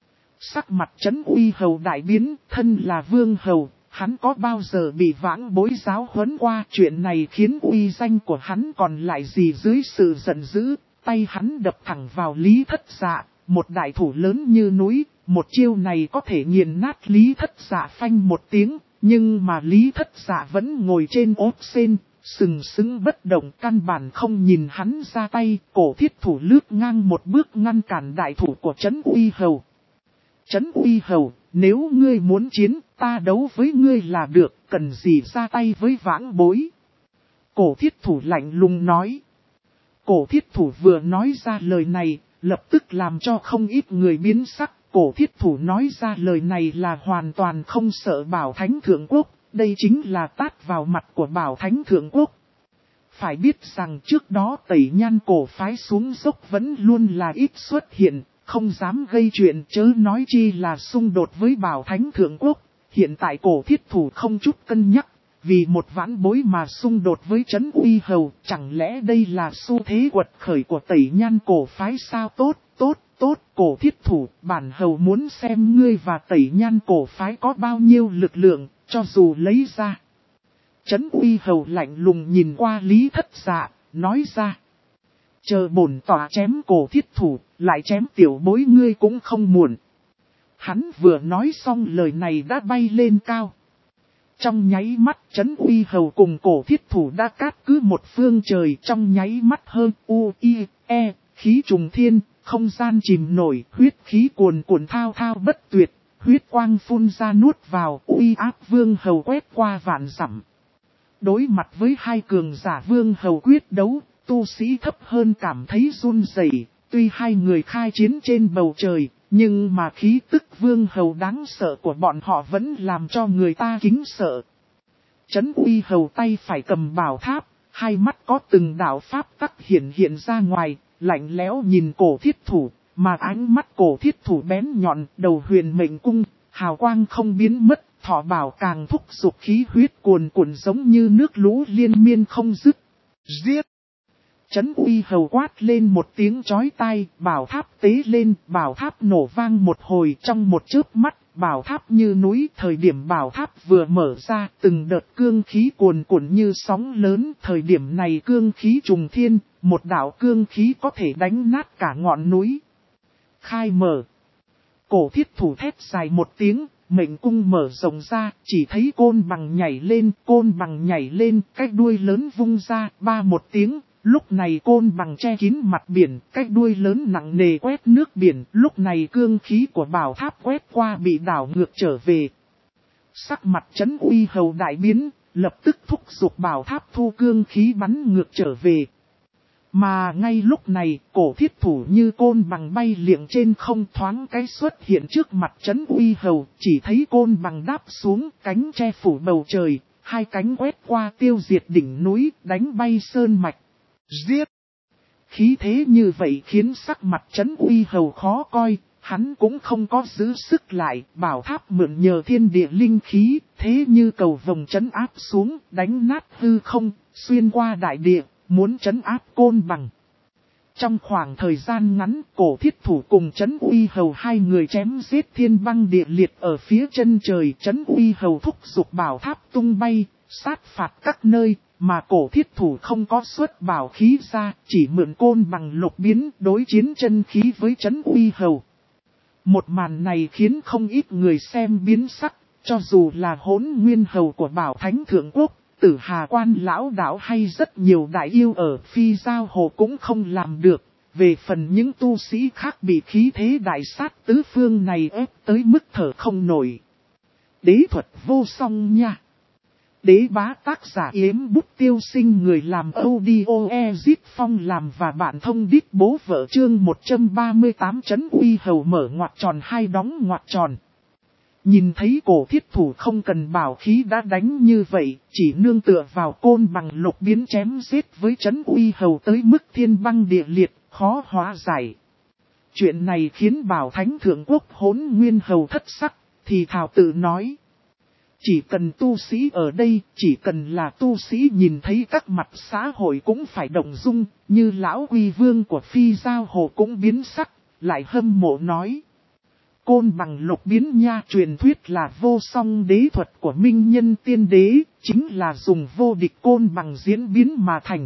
Sắc mặt Trấn Uy Hầu đại biến, thân là vương hầu, hắn có bao giờ bị vãng bối giáo huấn qua, chuyện này khiến uy danh của hắn còn lại gì dưới sự giận dữ, tay hắn đập thẳng vào Lý Thất Dạ, một đại thủ lớn như núi, một chiêu này có thể nghiền nát Lý Thất Dạ phanh một tiếng, nhưng mà Lý Thất Dạ vẫn ngồi trên ốt sen, sừng sững bất động, căn bản không nhìn hắn ra tay. Cổ Thiết Thủ lướt ngang một bước ngăn cản đại thủ của Trấn Uy Hầu. Trấn Uy Hầu, nếu ngươi muốn chiến, ta đấu với ngươi là được, cần gì ra tay với vãng bối. Cổ Thiết Thủ lạnh lùng nói. Cổ Thiết Thủ vừa nói ra lời này, lập tức làm cho không ít người biến sắc. Cổ Thiết Thủ nói ra lời này là hoàn toàn không sợ Bảo Thánh Thượng Quốc, đây chính là tát vào mặt của Bảo Thánh Thượng Quốc. Phải biết rằng trước đó Tẩy Nhan cổ phái xuống dốc vẫn luôn là ít xuất hiện, không dám gây chuyện, chớ nói chi là xung đột với Bảo Thánh Thượng Quốc. Hiện tại Cổ Thiết Thủ không chút cân nhắc, vì một vãn bối mà xung đột với Trấn Uy Hầu, chẳng lẽ đây là xu thế quật khởi của Tẩy Nhan cổ phái sao? Tốt, Cổ Thiết Thủ, bản hầu muốn xem ngươi và Tẩy Nhan cổ phái có bao nhiêu lực lượng, cho dù lấy ra. Trấn Uy Hầu lạnh lùng nhìn qua Lý Thất Dạ, nói ra. Chờ bổn tỏa chém Cổ Thiết Thủ, lại chém tiểu bối ngươi cũng không muộn. Hắn vừa nói xong lời này đã bay lên cao. Trong nháy mắt Trấn Uy Hầu cùng Cổ Thiết Thủ đã cát cứ một phương trời, trong nháy mắt hơn khí trùng thiên, không gian chìm nổi, huyết khí cuồn cuộn thao thao bất tuyệt, huyết quang phun ra nuốt vào, uy áp Vương Hầu quét qua vạn dặm. Đối mặt với hai cường giả Vương Hầu quyết đấu, tu sĩ thấp hơn cảm thấy run rẩy. Tuy hai người khai chiến trên bầu trời, nhưng mà khí tức Vương Hầu đáng sợ của bọn họ vẫn làm cho người ta kính sợ. Trấn Uy Hầu tay phải cầm bảo tháp, hai mắt có từng đạo pháp tắc hiện ra ngoài, lạnh lẽo nhìn Cổ Thiết Thủ, mà ánh mắt Cổ Thiết Thủ bén nhọn, đầu huyền mệnh cung, hào quang không biến mất, thọ bảo càng thúc giục khí huyết cuồn cuộn giống như nước lũ liên miên không dứt. Giết! Trấn Uy Hầu quát lên một tiếng chói tai, bảo tháp tế lên, bảo tháp nổ vang một hồi trong một chớp mắt, bảo tháp như núi. Thời điểm bảo tháp vừa mở ra, từng đợt cương khí cuồn cuộn như sóng lớn. Thời điểm này cương khí trùng thiên, một đạo cương khí có thể đánh nát cả ngọn núi. Khai mở. Cổ Thiết Thủ thét dài một tiếng, mệnh cung mở rộng ra, chỉ thấy côn bằng nhảy lên, cái đuôi lớn vung ra, ba một tiếng. Lúc này côn bằng che kín mặt biển, cái đuôi lớn nặng nề quét nước biển, lúc này cương khí của bảo tháp quét qua bị đảo ngược trở về. Sắc mặt Trấn Uy Hầu đại biến, lập tức thúc giục bảo tháp thu cương khí bắn ngược trở về. Mà ngay lúc này, Cổ Thiết Thủ như côn bằng bay liệng trên không, thoáng cái xuất hiện trước mặt Trấn Uy Hầu, chỉ thấy côn bằng đáp xuống, cánh che phủ bầu trời, hai cánh quét qua tiêu diệt đỉnh núi, đánh bay sơn mạch. Giết! Khí thế như vậy khiến sắc mặt Trấn Uy Hầu khó coi, hắn cũng không có giữ sức lại, bảo tháp mượn nhờ thiên địa linh khí, thế như cầu vồng trấn áp xuống, đánh nát hư không, xuyên qua đại địa, muốn trấn áp côn bằng. Trong khoảng thời gian ngắn, Cổ Thiết Thủ cùng Trấn Uy Hầu hai người chém giết thiên băng địa liệt ở phía chân trời. Trấn Uy Hầu thúc giục bảo tháp tung bay, sát phạt các nơi. Mà Cổ Thiết Thủ không có xuất bảo khí ra, chỉ mượn côn bằng lục biến đối chiến chân khí với Trấn Uy Hầu. Một màn này khiến không ít người xem biến sắc, cho dù là Hỗn Nguyên Hầu của Bảo Thánh Thượng Quốc, Tử Hà Quan Lão Đảo hay rất nhiều đại yêu ở Phi Giao Hồ cũng không làm được. Về phần những tu sĩ khác bị khí thế đại sát tứ phương này ép tới mức thở không nổi. Đế thuật vô song nha. Đế bá tác giả Yếm Bút Tiêu Sinh, người làm audio Ezit Phong làm và bạn thông đít bố vợ chương 138. Trấn Uy Hầu mở ngoặc tròn hai đóng ngoặc tròn. Nhìn thấy Cổ Thiết Thủ không cần bảo khí đã đánh như vậy, chỉ nương tựa vào côn bằng lục biến chém giết với Trấn Uy Hầu tới mức thiên băng địa liệt, khó hóa giải. Chuyện này khiến Bảo Thánh Thượng Quốc Hỗn Nguyên Hầu thất sắc, thì thảo tự nói. Chỉ cần tu sĩ ở đây, chỉ cần là tu sĩ nhìn thấy các mặt xã hội cũng phải động dung, như Lão Uy Vương của Phi Giao Hồ cũng biến sắc, lại hâm mộ nói. Côn bằng lục biến nha, truyền thuyết là vô song đế thuật của Minh Nhân Tiên Đế, chính là dùng vô địch côn bằng diễn biến mà thành.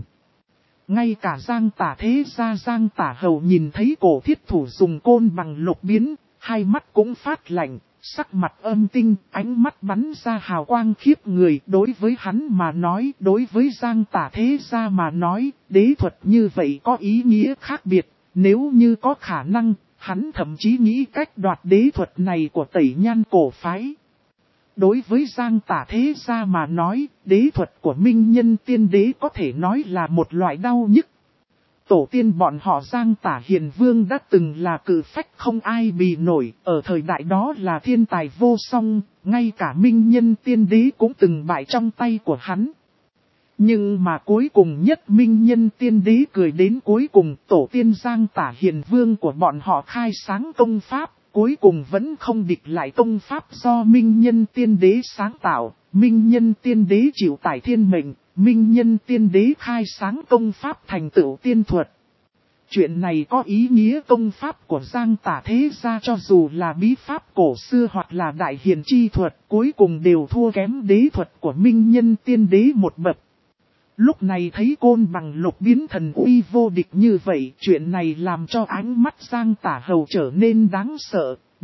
Ngay cả Giang Tả Thế Gia Giang Tả Hầu nhìn thấy Cổ Thiết Thủ dùng côn bằng lục biến, hai mắt cũng phát lạnh. Sắc mặt âm tinh, ánh mắt bắn ra hào quang khiếp người. Đối với hắn mà nói, đối với Giang Tả Thế Gia mà nói, đế thuật như vậy có ý nghĩa khác biệt. Nếu như có khả năng, hắn thậm chí nghĩ cách đoạt đế thuật này của Tẩy Nhan cổ phái. Đối với Giang Tả Thế Gia mà nói, đế thuật của Minh Nhân Tiên Đế có thể nói là một loại đau nhức. Tổ tiên bọn họ Giang Tả Hiền Vương đã từng là cự phách không ai bì nổi, ở thời đại đó là thiên tài vô song, ngay cả Minh Nhân Tiên Đế cũng từng bại trong tay của hắn. Nhưng mà cuối cùng nhất Minh Nhân Tiên Đế cười đến cuối cùng, tổ tiên Giang Tả Hiền Vương của bọn họ khai sáng công pháp, cuối cùng vẫn không địch lại công pháp do Minh Nhân Tiên Đế sáng tạo. Minh Nhân Tiên Đế chịu tải thiên mệnh, Minh Nhân Tiên Đế khai sáng công pháp thành tựu tiên thuật. Chuyện này có ý nghĩa công pháp của Giang Tả Thế Gia cho dù là bí pháp cổ xưa hoặc là đại hiền chi thuật, cuối cùng đều thua kém đế thuật của Minh Nhân Tiên Đế một bậc. Lúc này thấy côn bằng lục biến thần uy vô địch như vậy, chuyện này làm cho ánh mắt Giang Tả Hầu trở nên đáng sợ.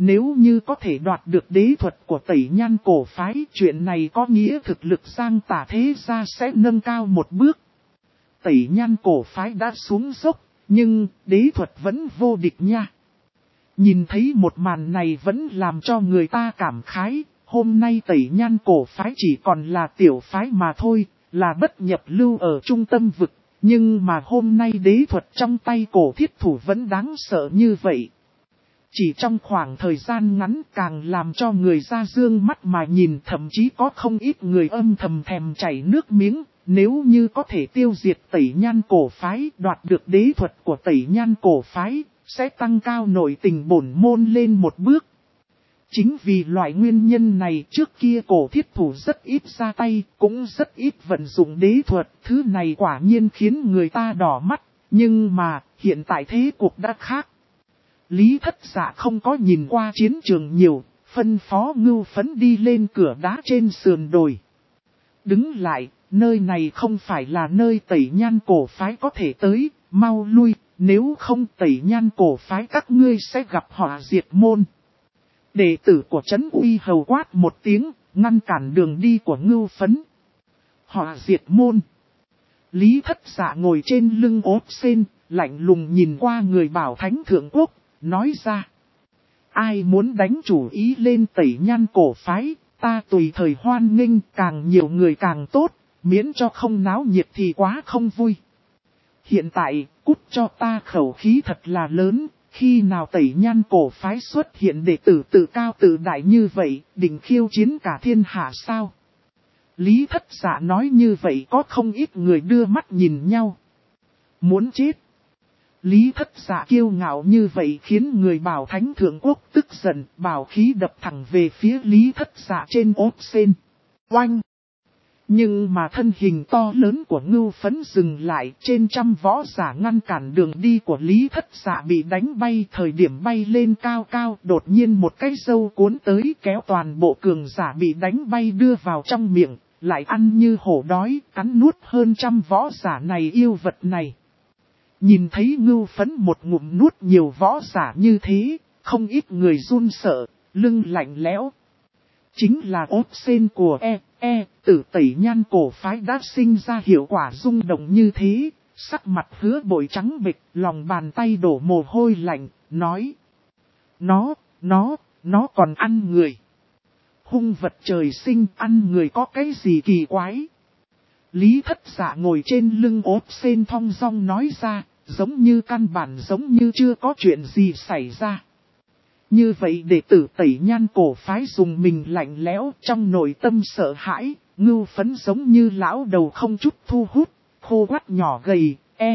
nếu như có thể đoạt được đế thuật của Tẩy Nhan cổ phái, chuyện này có nghĩa thực lực Giang Tả thế gia sẽ nâng cao một bước. Tẩy Nhan cổ phái đã xuống dốc, nhưng đế thuật vẫn vô địch nha. Nhìn thấy một màn này vẫn làm cho người ta cảm khái, hôm nay Tẩy Nhan cổ phái chỉ còn là tiểu phái mà thôi, là bất nhập lưu ở trung tâm vực, nhưng mà hôm nay đế thuật trong tay cổ thiết thủ vẫn đáng sợ như vậy. Chỉ trong khoảng thời gian ngắn càng làm cho người ra dương mắt mà nhìn, thậm chí có không ít người âm thầm thèm chảy nước miếng, nếu như có thể tiêu diệt Tẩy Nhan cổ phái, đoạt được đế thuật của Tẩy Nhan cổ phái, sẽ tăng cao nội tình bổn môn lên một bước. Chính vì loại nguyên nhân này trước kia cổ thiết thủ rất ít ra tay, cũng rất ít vận dụng đế thuật, thứ này quả nhiên khiến người ta đỏ mắt, nhưng mà hiện tại thế cuộc đã khác. Lý Thất Dạ không có nhìn qua chiến trường nhiều, phân phó Ngưu Phấn đi lên cửa đá trên sườn đồi. Đứng lại, nơi này không phải là nơi Tẩy Nhan cổ phái có thể tới, mau lui, nếu không Tẩy Nhan cổ phái các ngươi sẽ gặp họa diệt môn. Đệ tử của Trấn Uy hầu quát một tiếng, ngăn cản đường đi của Ngưu Phấn. Họa diệt môn. Lý Thất Dạ ngồi trên lưng ốp sen, lạnh lùng nhìn qua người Bảo Thánh Thượng Quốc, nói ra. Ai muốn đánh chủ ý lên Tẩy Nhan cổ phái, ta tùy thời hoan nghênh, càng nhiều người càng tốt, miễn cho không náo nhiệt thì quá không vui. Hiện tại, cút cho ta khẩu khí thật là lớn, khi nào Tẩy Nhan cổ phái xuất hiện đệ tử tự cao tự đại như vậy, định khiêu chiến cả thiên hạ sao? Lý Thất Dạ nói như vậy có không ít người đưa mắt nhìn nhau. Muốn chết. Lý Thất Dạ kiêu ngạo như vậy khiến người Bảo Thánh Thượng Quốc tức giận, bảo khí đập thẳng về phía Lý Thất Dạ trên ốp sen. Oanh! Nhưng mà thân hình to lớn của Ngưu Phấn dừng lại, trên trăm võ giả ngăn cản đường đi của Lý Thất Dạ bị đánh bay. Thời điểm bay lên cao cao, đột nhiên một cái râu cuốn tới kéo toàn bộ cường giả bị đánh bay đưa vào trong miệng, lại ăn như hổ đói, cắn nuốt hơn trăm võ giả này yêu vật này. Nhìn thấy Ngưu Phấn một ngụm nuốt nhiều võ giả như thế, không ít người run sợ, lưng lạnh lẽo. Chính là ốp sen của tử Tẩy Nhan cổ phái đã sinh ra hiệu quả rung động như thế, sắc mặt Hứa Bội trắng bệch, lòng bàn tay đổ mồ hôi lạnh, nói. Nó còn ăn người. Hung vật trời sinh ăn người có cái gì kỳ quái. Lý Thất Dạ ngồi trên lưng ốp sen thong dong nói ra, giống như căn bản giống như chưa có chuyện gì xảy ra. Như vậy đệ tử Tẩy Nhan cổ phái dùng mình lạnh lẽo, trong nội tâm sợ hãi, Ngưu Phấn giống như lão đầu không chút thu hút, khô quắt nhỏ gầy,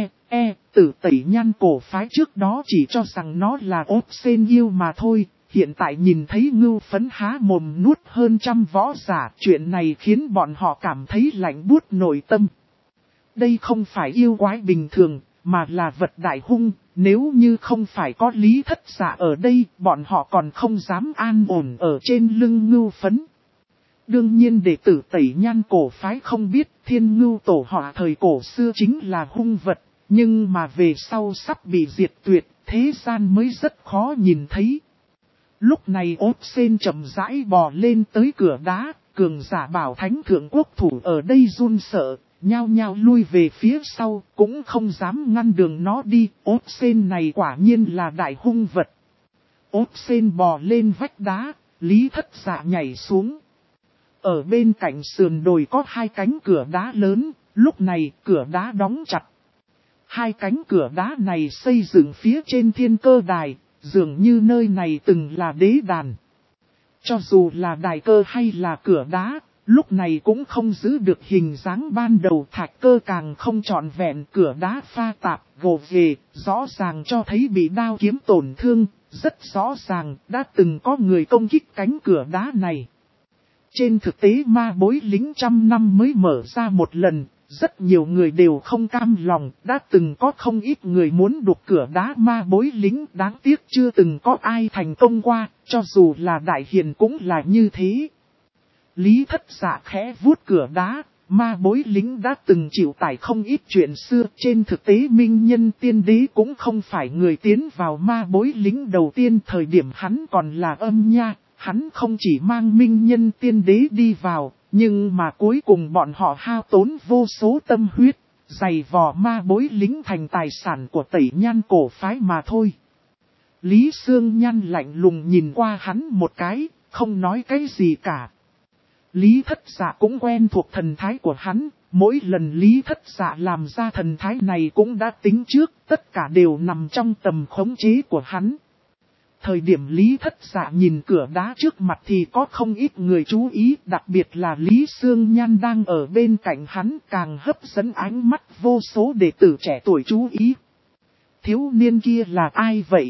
tử Tẩy Nhan cổ phái trước đó chỉ cho rằng nó là ốp sen yêu mà thôi, hiện tại nhìn thấy Ngưu Phấn há mồm nuốt hơn trăm võ giả, chuyện này khiến bọn họ cảm thấy lạnh buốt nội tâm. Đây không phải yêu quái bình thường, mà là vật đại hung, nếu như không phải có Lý Thất Dạ ở đây, bọn họ còn không dám an ổn ở trên lưng Ngưu Phấn. Đương nhiên đệ tử Tẩy Nhan cổ phái không biết Thiên Ngưu tổ họ thời cổ xưa chính là hung vật, nhưng mà về sau sắp bị diệt tuyệt, thế gian mới rất khó nhìn thấy. Lúc này ốp sen chậm rãi bò lên tới cửa đá, cường giả Bảo Thánh Thượng Quốc thủ ở đây run sợ, nhao nhao lui về phía sau, cũng không dám ngăn đường nó đi, ốp sen này quả nhiên là đại hung vật. Ốp sen bò lên vách đá, Lý Thất Dạ nhảy xuống. Ở bên cạnh sườn đồi có hai cánh cửa đá lớn, lúc này cửa đá đóng chặt. Hai cánh cửa đá này xây dựng phía trên thiên cơ đài, dường như nơi này từng là đế đàn. Cho dù là đài cơ hay là cửa đá, lúc này cũng không giữ được hình dáng ban đầu, thạch cơ càng không trọn vẹn, cửa đá pha tạp, gồ ghề, rõ ràng cho thấy bị đao kiếm tổn thương, rất rõ ràng đã từng có người công kích cánh cửa đá này. Trên thực tế ma bối lính trăm năm mới mở ra một lần, rất nhiều người đều không cam lòng, đã từng có không ít người muốn đục cửa đá ma bối lính, đáng tiếc chưa từng có ai thành công qua, cho dù là đại hiền cũng là như thế. Lý Thất Dạ khẽ vuốt cửa đá, ma bối lính đã từng chịu tải không ít chuyện xưa. Trên thực tế Minh Nhân Tiên Đế cũng không phải người tiến vào ma bối lính đầu tiên. Thời điểm hắn còn là Âm Nha, hắn không chỉ mang Minh Nhân Tiên Đế đi vào, nhưng mà cuối cùng bọn họ hao tốn vô số tâm huyết, giày vò ma bối lính thành tài sản của Tẩy Nhan cổ phái mà thôi. Lý Sương Nhan lạnh lùng nhìn qua hắn một cái, không nói cái gì cả. Lý Thất Dạ cũng quen thuộc thần thái của hắn, mỗi lần Lý Thất Dạ làm ra thần thái này cũng đã tính trước, tất cả đều nằm trong tầm khống chế của hắn. Thời điểm Lý Thất Dạ nhìn cửa đá trước mặt thì có không ít người chú ý, đặc biệt là Lý Sương Nhan đang ở bên cạnh hắn càng hấp dẫn ánh mắt vô số đệ tử trẻ tuổi chú ý. Thiếu niên kia là ai vậy?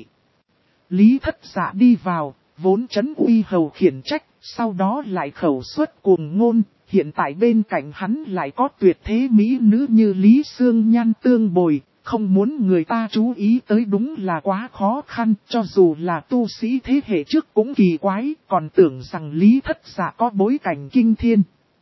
Lý Thất Dạ đi vào, vốn trấn uy hầu khiển trách, sau đó lại khẩu xuất cuồng ngôn, hiện tại bên cạnh hắn lại có tuyệt thế mỹ nữ như Lý Sương Nhan tương bồi, không muốn người ta chú ý tới đúng là quá khó khăn, cho dù là tu sĩ thế hệ trước cũng kỳ quái, còn tưởng rằng Lý Thất Dạ có bối cảnh kinh thiên.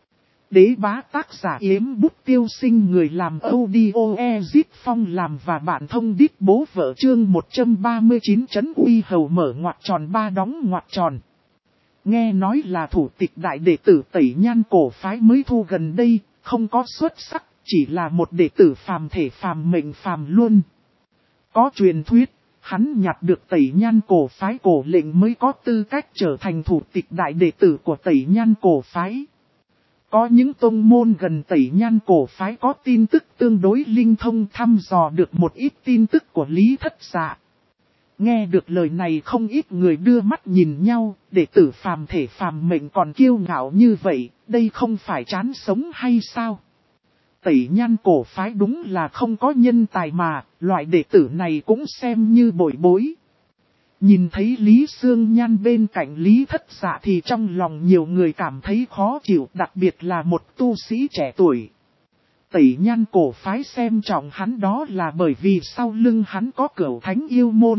Đế bá tác giả Yếm Bút Tiêu Sinh, người làm audio Ezip Phong làm và bạn thông đít bố vợ chương 139 trấn uy hầu mở ngoặc tròn ba đóng ngoặc tròn. Nghe nói là thủ tịch đại đệ tử Tẩy Nhan cổ phái mới thu gần đây, không có xuất sắc, chỉ là một đệ tử phàm thể phàm mệnh phàm luôn. Có truyền thuyết, hắn nhặt được Tẩy Nhan cổ phái cổ lệnh mới có tư cách trở thành thủ tịch đại đệ tử của Tẩy Nhan cổ phái. Có những tông môn gần Tẩy Nhan cổ phái có tin tức tương đối linh thông, thăm dò được một ít tin tức của Lý Thất Dạ. Nghe được lời này không ít người đưa mắt nhìn nhau, đệ tử phàm thể phàm mệnh còn kiêu ngạo như vậy, đây không phải chán sống hay sao? Tẩy Nhan cổ phái đúng là không có nhân tài mà, loại đệ tử này cũng xem như bội bối. Nhìn thấy Lý Sương Nhan bên cạnh Lý Thất Dạ thì trong lòng nhiều người cảm thấy khó chịu, đặc biệt là một tu sĩ trẻ tuổi. Tẩy Nhan cổ phái xem trọng hắn đó là bởi vì sau lưng hắn có Cửu Thánh Yêu Môn.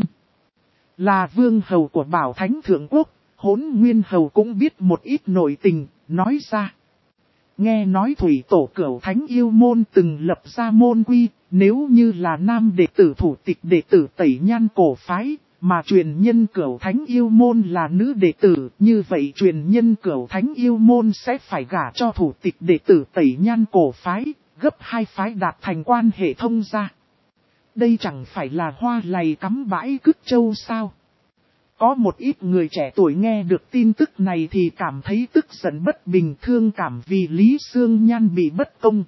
Là vương hầu của Bảo Thánh Thượng Quốc, Hỗn Nguyên hầu cũng biết một ít nội tình, nói ra. Nghe nói thủy tổ Cửu Thánh Yêu Môn từng lập ra môn quy, nếu như là nam đệ tử thủ tịch đệ tử Tẩy Nhan cổ phái, mà truyền nhân Cửu Thánh Yêu Môn là nữ đệ tử, như vậy truyền nhân Cửu Thánh Yêu Môn sẽ phải gả cho thủ tịch đệ tử Tẩy Nhan cổ phái, gấp hai phái đạt thành quan hệ thông gia. Đây chẳng phải là hoa lầy cắm bãi cứt châu sao? Có một ít người trẻ tuổi nghe được tin tức này thì cảm thấy tức giận bất bình, thương cảm vì Lý Sương Nhan bị bất công.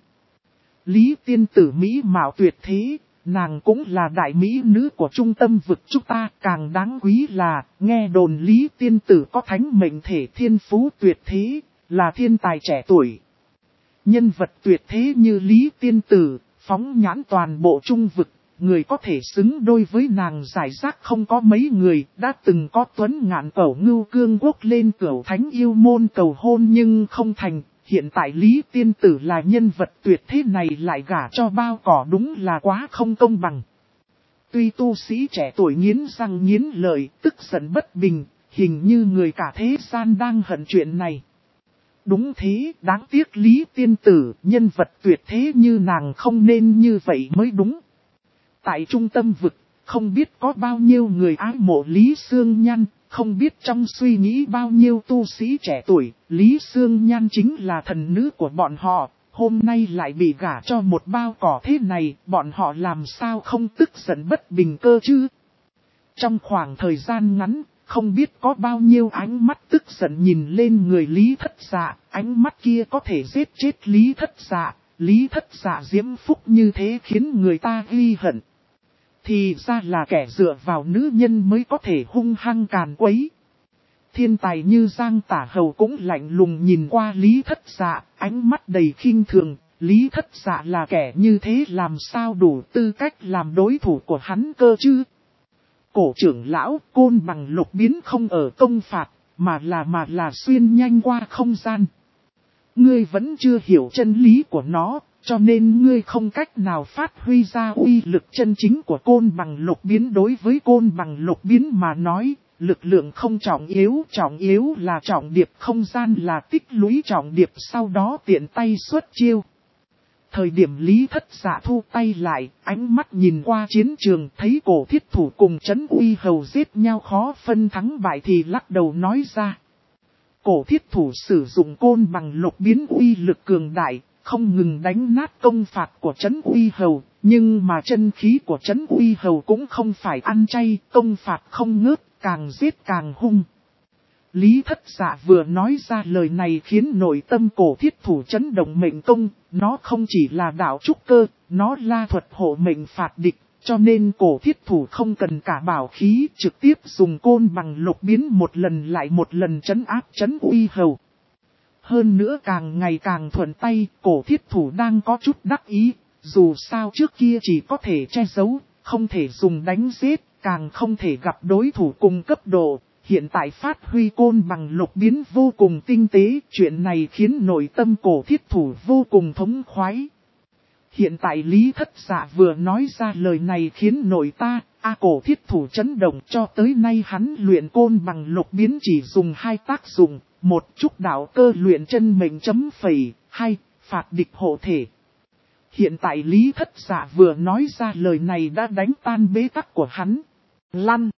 Lý tiên tử Mỹ mạo tuyệt thế, nàng cũng là đại mỹ nữ của trung tâm vực chúng ta, càng đáng quý là nghe đồn Lý tiên tử có thánh mệnh thể thiên phú tuyệt thế, là thiên tài trẻ tuổi. Nhân vật tuyệt thế như Lý tiên tử, phóng nhãn toàn bộ trung vực. Người có thể xứng đôi với nàng giải rác không có mấy người, đã từng có Tuấn Ngạn Cẩu Ngưu Cương Quốc lên Cửu Thánh Yêu Môn cầu hôn nhưng không thành, hiện tại Lý tiên tử là nhân vật tuyệt thế này lại gả cho bao cỏ, đúng là quá không công bằng. Tuy tu sĩ trẻ tuổi nghiến răng nghiến lợi, tức giận bất bình, hình như người cả thế gian đang hận chuyện này. Đúng thế, đáng tiếc Lý tiên tử, nhân vật tuyệt thế như nàng không nên như vậy mới đúng. Tại trung tâm vực, không biết có bao nhiêu người ái mộ Lý Sương Nhan, không biết trong suy nghĩ bao nhiêu tu sĩ trẻ tuổi, Lý Sương Nhan chính là thần nữ của bọn họ, hôm nay lại bị gả cho một bao cỏ thế này, bọn họ làm sao không tức giận bất bình cơ chứ? Trong khoảng thời gian ngắn, không biết có bao nhiêu ánh mắt tức giận nhìn lên người Lý Thất Dạ, ánh mắt kia có thể giết chết Lý Thất Dạ, Lý Thất Dạ diễm phúc như thế khiến người ta ghi hận. Thì ra là kẻ dựa vào nữ nhân mới có thể hung hăng càn quấy. Thiên tài như Giang Tả Hầu cũng lạnh lùng nhìn qua Lý Thất Dạ, ánh mắt đầy khinh thường. Lý Thất Dạ là kẻ như thế làm sao đủ tư cách làm đối thủ của hắn cơ chứ? Cổ trưởng lão Côn Bằng Lục biến không ở công phạt, mà là xuyên nhanh qua không gian. Ngươi vẫn chưa hiểu chân lý của nó, cho nên ngươi không cách nào phát huy ra uy lực chân chính của Côn Bằng Lục biến. Đối với Côn Bằng Lục biến mà nói, lực lượng không trọng yếu là trọng điệp, không gian là tích lũy trọng điệp, sau đó tiện tay xuất chiêu. Thời điểm Lý Thất Dạ thu tay lại, ánh mắt nhìn qua chiến trường, thấy Cổ Thiết Thủ cùng Trấn Uy Hầu giết nhau khó phân thắng bại thì lắc đầu nói ra. Cổ Thiết Thủ sử dụng côn bằng lục biến uy lực cường đại, không ngừng đánh nát công phạt của Trấn Uy Hầu, nhưng mà chân khí của Trấn Uy Hầu cũng không phải ăn chay, công phạt không ngớt, càng giết càng hung. Lý Thất Dạ vừa nói ra lời này khiến nội tâm Cổ Thiết Thủ chấn động mệnh công, nó không chỉ là đạo trúc cơ, nó là thuật hộ mệnh phạt địch, cho nên Cổ Thiết Thủ không cần cả bảo khí, trực tiếp dùng côn bằng lục biến một lần lại một lần trấn áp Trấn Uy Hầu. Hơn nữa càng ngày càng thuận tay, Cổ Thiết Thủ đang có chút đắc ý, dù sao trước kia chỉ có thể che giấu, không thể dùng đánh giết, càng không thể gặp đối thủ cùng cấp độ. Hiện tại phát huy côn bằng lục biến vô cùng tinh tế, chuyện này khiến nội tâm Cổ Thiết Thủ vô cùng thống khoái. Hiện tại Lý Thất Dạ vừa nói ra lời này khiến nội ta, Cổ Thiết Thủ chấn động, cho tới nay hắn luyện côn bằng lục biến chỉ dùng 2 tác dụng, 1 trúc đạo cơ luyện chân mệnh chấm phẩy, 2 phạt địch hộ thể. Hiện tại Lý Thất Dạ vừa nói ra lời này đã đánh tan bế tắc của hắn. Lăn!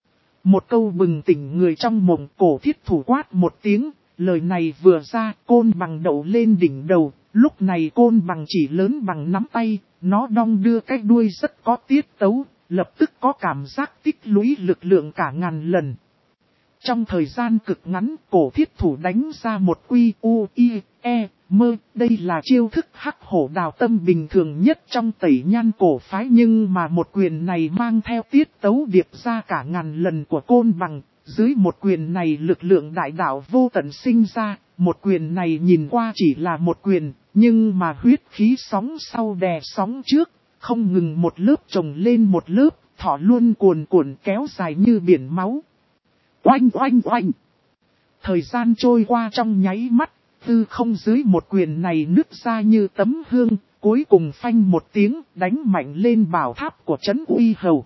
Một câu bừng tỉnh người trong mộng, Cổ Thiết Thủ quát một tiếng, lời này vừa ra, côn bằng đậu lên đỉnh đầu, lúc này côn bằng chỉ lớn bằng nắm tay, nó đong đưa cái đuôi rất có tiết tấu, lập tức có cảm giác tích lũy lực lượng cả ngàn lần. Trong thời gian cực ngắn, Cổ Thiết Thủ đánh ra một quy u i e mơ, đây là chiêu thức hắc hổ đào tâm bình thường nhất trong Tẩy Nhan cổ phái, nhưng mà một quyền này mang theo tiết tấu điệp ra cả ngàn lần của côn bằng, dưới một quyền này lực lượng đại đạo vô tận sinh ra, một quyền này nhìn qua chỉ là một quyền, nhưng mà huyết khí sóng sau đè sóng trước, không ngừng một lớp chồng lên một lớp, thỏ luôn cuồn cuộn kéo dài như biển máu. Oanh oanh oanh! Thời gian trôi qua trong nháy mắt, tư không dưới một quyền này nứt ra như tấm hương, cuối cùng phanh một tiếng đánh mạnh lên bảo tháp của Trấn Uy Hầu.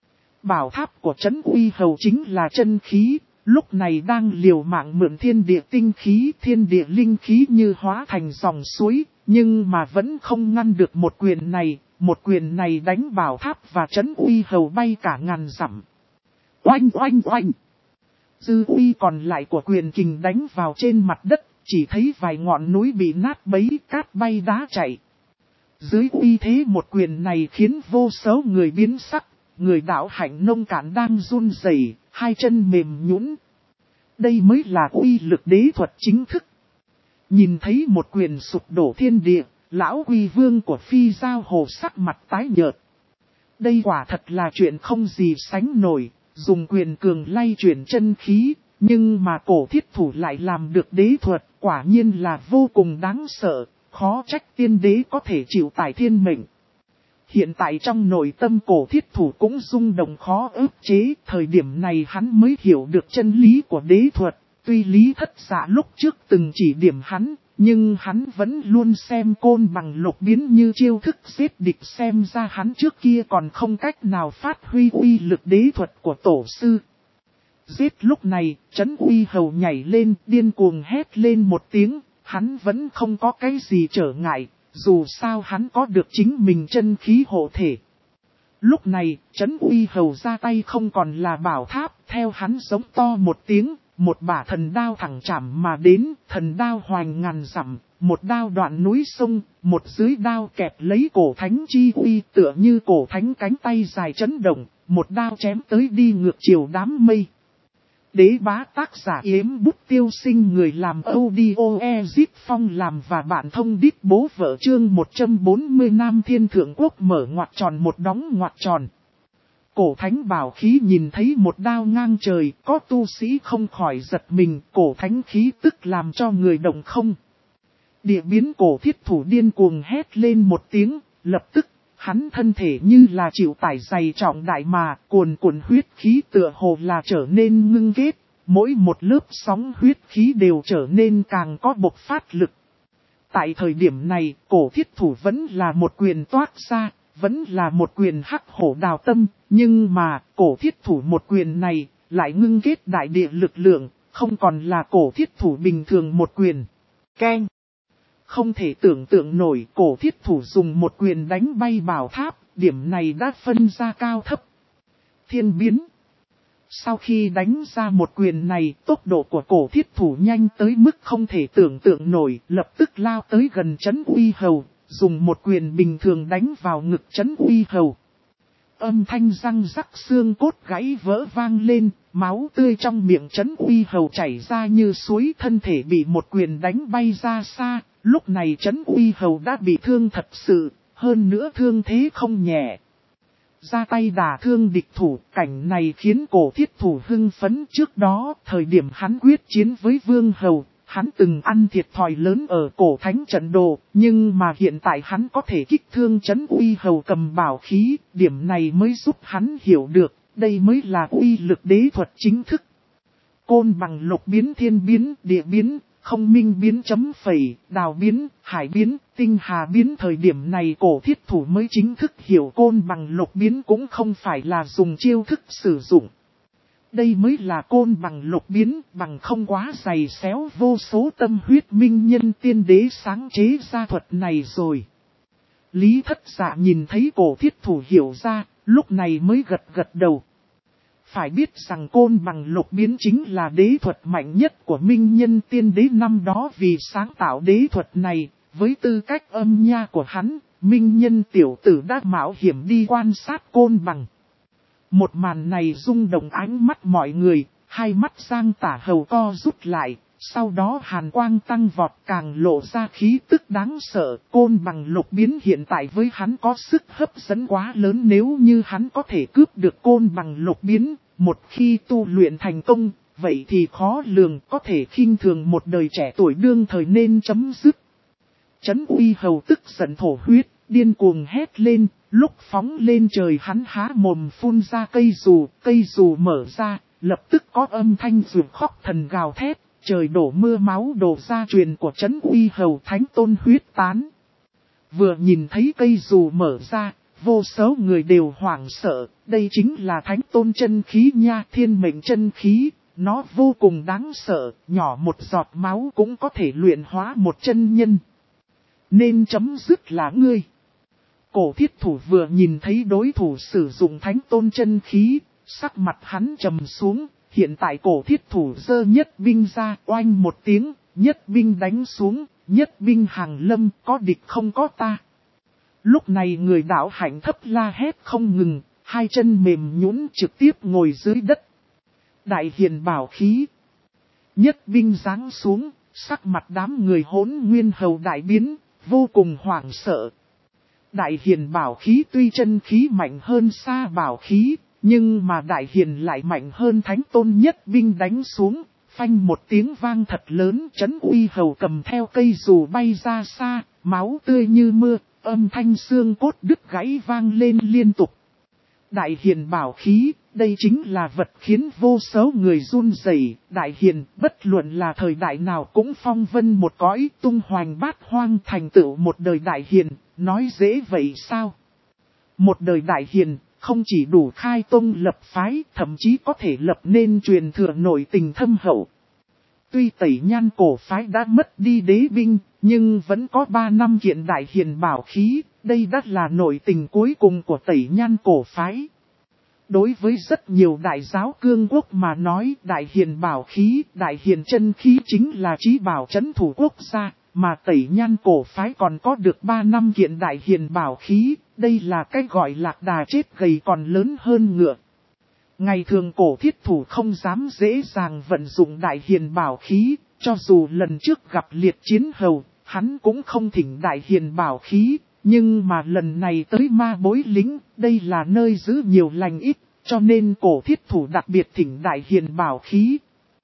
Bảo tháp của Trấn Uy Hầu chính là chân khí, lúc này đang liều mạng mượn thiên địa tinh khí, thiên địa linh khí như hóa thành dòng suối, nhưng mà vẫn không ngăn được một quyền này đánh bảo tháp và Trấn Uy Hầu bay cả ngàn dặm. Oanh oanh oanh! Dư uy còn lại của quyền kình đánh vào trên mặt đất, chỉ thấy vài ngọn núi bị nát bấy, cát bay đá chạy. Dưới uy thế một quyền này khiến vô số người biến sắc, người đạo hạnh nông cạn đang run rẩy, hai chân mềm nhũn. Đây mới là uy lực đế thuật chính thức. Nhìn thấy một quyền sụp đổ thiên địa, lão Quy Vương của Phi Giao Hồ sắc mặt tái nhợt. Đây quả thật là chuyện không gì sánh nổi, dùng quyền cường lay chuyển chân khí, nhưng mà Cổ Thiết Thủ lại làm được đế thuật, quả nhiên là vô cùng đáng sợ, khó trách tiên đế có thể chịu tải thiên mệnh. Hiện tại trong nội tâm Cổ Thiết Thủ cũng rung động khó ức chế, thời điểm này hắn mới hiểu được chân lý của đế thuật, tuy Lý Thất Dạ lúc trước từng chỉ điểm hắn, nhưng hắn vẫn luôn xem côn bằng lục biến như chiêu thức giết địch, xem ra hắn trước kia còn không cách nào phát huy uy lực đế thuật của tổ sư. Giết lúc này, Trấn Uy Hầu nhảy lên, điên cuồng hét lên một tiếng, hắn vẫn không có cái gì trở ngại, dù sao hắn có được chính mình chân khí hộ thể. Lúc này, Trấn Uy Hầu ra tay không còn là bảo tháp, theo hắn giống to một tiếng, một bả thần đao thẳng chạm mà đến, thần đao hoành ngàn dặm, một đao đoạn núi sông, một dưới đao kẹp lấy cổ thánh chi uy, tựa như cổ thánh cánh tay dài chấn động, một đao chém tới đi ngược chiều đám mây. Đế bá tác giả Yếm Bút Tiêu Sinh, người làm audio Ezip Phong làm và bạn thông đít bố vợ, chương 140 Nam Thiên Thượng Quốc mở ngoặc tròn một đóng ngoặc tròn. Cổ thánh bảo khí nhìn thấy một đao ngang trời, có tu sĩ không khỏi giật mình, cổ thánh khí tức làm cho người động không. Địa biến Cổ Thiết Thủ điên cuồng hét lên một tiếng, lập tức, hắn thân thể như là chịu tải dày trọng đại mà, cuồn cuộn huyết khí tựa hồ là trở nên ngưng kết, mỗi một lớp sóng huyết khí đều trở nên càng có bộc phát lực. Tại thời điểm này, Cổ Thiết Thủ vẫn là một quyền toát ra, vẫn là một quyền hắc hổ đào tâm, nhưng mà, Cổ Thiết Thủ một quyền này, lại ngưng kết đại địa lực lượng, không còn là cổ thiết thủ bình thường một quyền. Keng! Không thể tưởng tượng nổi cổ thiết thủ dùng một quyền đánh bay bảo tháp, điểm này đã phân ra cao thấp. Thiên biến! Sau khi đánh ra một quyền này, tốc độ của cổ thiết thủ nhanh tới mức không thể tưởng tượng nổi, lập tức lao tới gần Trấn Uy Hầu, dùng một quyền bình thường đánh vào ngực Trấn Uy Hầu. Âm thanh răng rắc xương cốt gãy vỡ vang lên, máu tươi trong miệng Trấn Uy Hầu chảy ra như suối, thân thể bị một quyền đánh bay ra xa. Lúc này Trấn Uy Hầu đã bị thương thật sự, hơn nữa thương thế không nhẹ. Ra tay đả thương địch thủ, cảnh này khiến cổ thiết thủ hưng phấn. Trước đó, thời điểm hắn quyết chiến với Vương Hầu, hắn từng ăn thiệt thòi lớn ở cổ thánh trận đồ, nhưng mà hiện tại hắn có thể kích thương Trấn Uy Hầu cầm bảo khí, điểm này mới giúp hắn hiểu được, đây mới là uy lực đế thuật chính thức. Côn bằng lục biến, thiên biến, địa biến, không minh biến chấm phẩy, đào biến, hải biến, tinh hà biến. Thời điểm này cổ thiết thủ mới chính thức hiểu côn bằng lục biến cũng không phải là dùng chiêu thức sử dụng. Đây mới là côn bằng lục biến, bằng không quá dày xéo vô số tâm huyết minh nhân tiên đế sáng chế ra thuật này rồi. Lý Thất Dạ nhìn thấy cổ thiết thủ hiểu ra, lúc này mới gật gật đầu. Phải biết rằng côn bằng lục biến chính là đế thuật mạnh nhất của minh nhân tiên đế năm đó, vì sáng tạo đế thuật này, với tư cách âm nha của hắn, minh nhân tiểu tử đã mạo hiểm đi quan sát côn bằng. Một màn này rung động ánh mắt mọi người, hai mắt Giang Tả Hầu co rút lại, sau đó hàn quang tăng vọt càng lộ ra khí tức đáng sợ. Côn bằng lục biến hiện tại với hắn có sức hấp dẫn quá lớn, nếu như hắn có thể cướp được côn bằng lục biến, một khi tu luyện thành công, vậy thì khó lường, có thể khinh thường một đời trẻ tuổi đương thời nên chấm dứt. Trấn Uy Hầu tức giận thổ huyết, điên cuồng hét lên, lúc phóng lên trời hắn há mồm phun ra cây dù mở ra, lập tức có âm thanh ruột khóc thần gào thét, trời đổ mưa máu đổ ra truyền của Trấn Uy Hầu thánh tôn huyết tán. Vừa nhìn thấy cây dù mở ra, vô số người đều hoảng sợ, đây chính là thánh tôn chân khí nha, thiên mệnh chân khí, nó vô cùng đáng sợ, nhỏ một giọt máu cũng có thể luyện hóa một chân nhân. Nên chấm dứt là ngươi. Cổ thiết thủ vừa nhìn thấy đối thủ sử dụng thánh tôn chân khí, sắc mặt hắn trầm xuống, hiện tại cổ thiết thủ giơ nhất binh ra, oanh một tiếng, nhất binh đánh xuống, nhất binh hàng lâm, có địch không có ta. Lúc này người đạo hạnh thấp la hét không ngừng, hai chân mềm nhũn trực tiếp ngồi dưới đất. Đại hiền bảo khí. Nhất binh giáng xuống, sắc mặt đám người Hỗn Nguyên Hầu đại biến, vô cùng hoảng sợ. Đại hiền bảo khí tuy chân khí mạnh hơn xa bảo khí, nhưng mà đại hiền lại mạnh hơn thánh tôn. Nhất binh đánh xuống, phanh một tiếng vang thật lớn, Trấn Uy Hầu cầm theo cây dù bay ra xa, máu tươi như mưa, âm thanh xương cốt đứt gãy vang lên liên tục. Đại hiền bảo khí, đây chính là vật khiến vô số người run rẩy. Đại hiền, bất luận là thời đại nào cũng phong vân một cõi, tung hoành bát hoang, thành tựu một đời đại hiền, nói dễ vậy sao? Một đời đại hiền, không chỉ đủ khai tông lập phái, thậm chí có thể lập nên truyền thừa nội tình thâm hậu. Tuy Tẩy Nhan cổ phái đã mất đi đế binh, nhưng vẫn có 3 năm kiện đại hiền bảo khí, đây đã là nội tình cuối cùng của Tẩy Nhan cổ phái. Đối với rất nhiều đại giáo cương quốc mà nói, đại hiền bảo khí, đại hiền chân khí chính là chí bảo trấn thủ quốc gia, mà Tẩy Nhan cổ phái còn có được 3 năm kiện đại hiền bảo khí, đây là cái gọi lạc đà chết gầy còn lớn hơn ngựa. Ngày thường cổ thiết thủ không dám dễ dàng vận dụng đại hiền bảo khí, cho dù lần trước gặp liệt chiến hầu, hắn cũng không thỉnh đại hiền bảo khí, nhưng mà lần này tới ma bối lính, đây là nơi giữ nhiều lành ít, cho nên cổ thiết thủ đặc biệt thỉnh đại hiền bảo khí.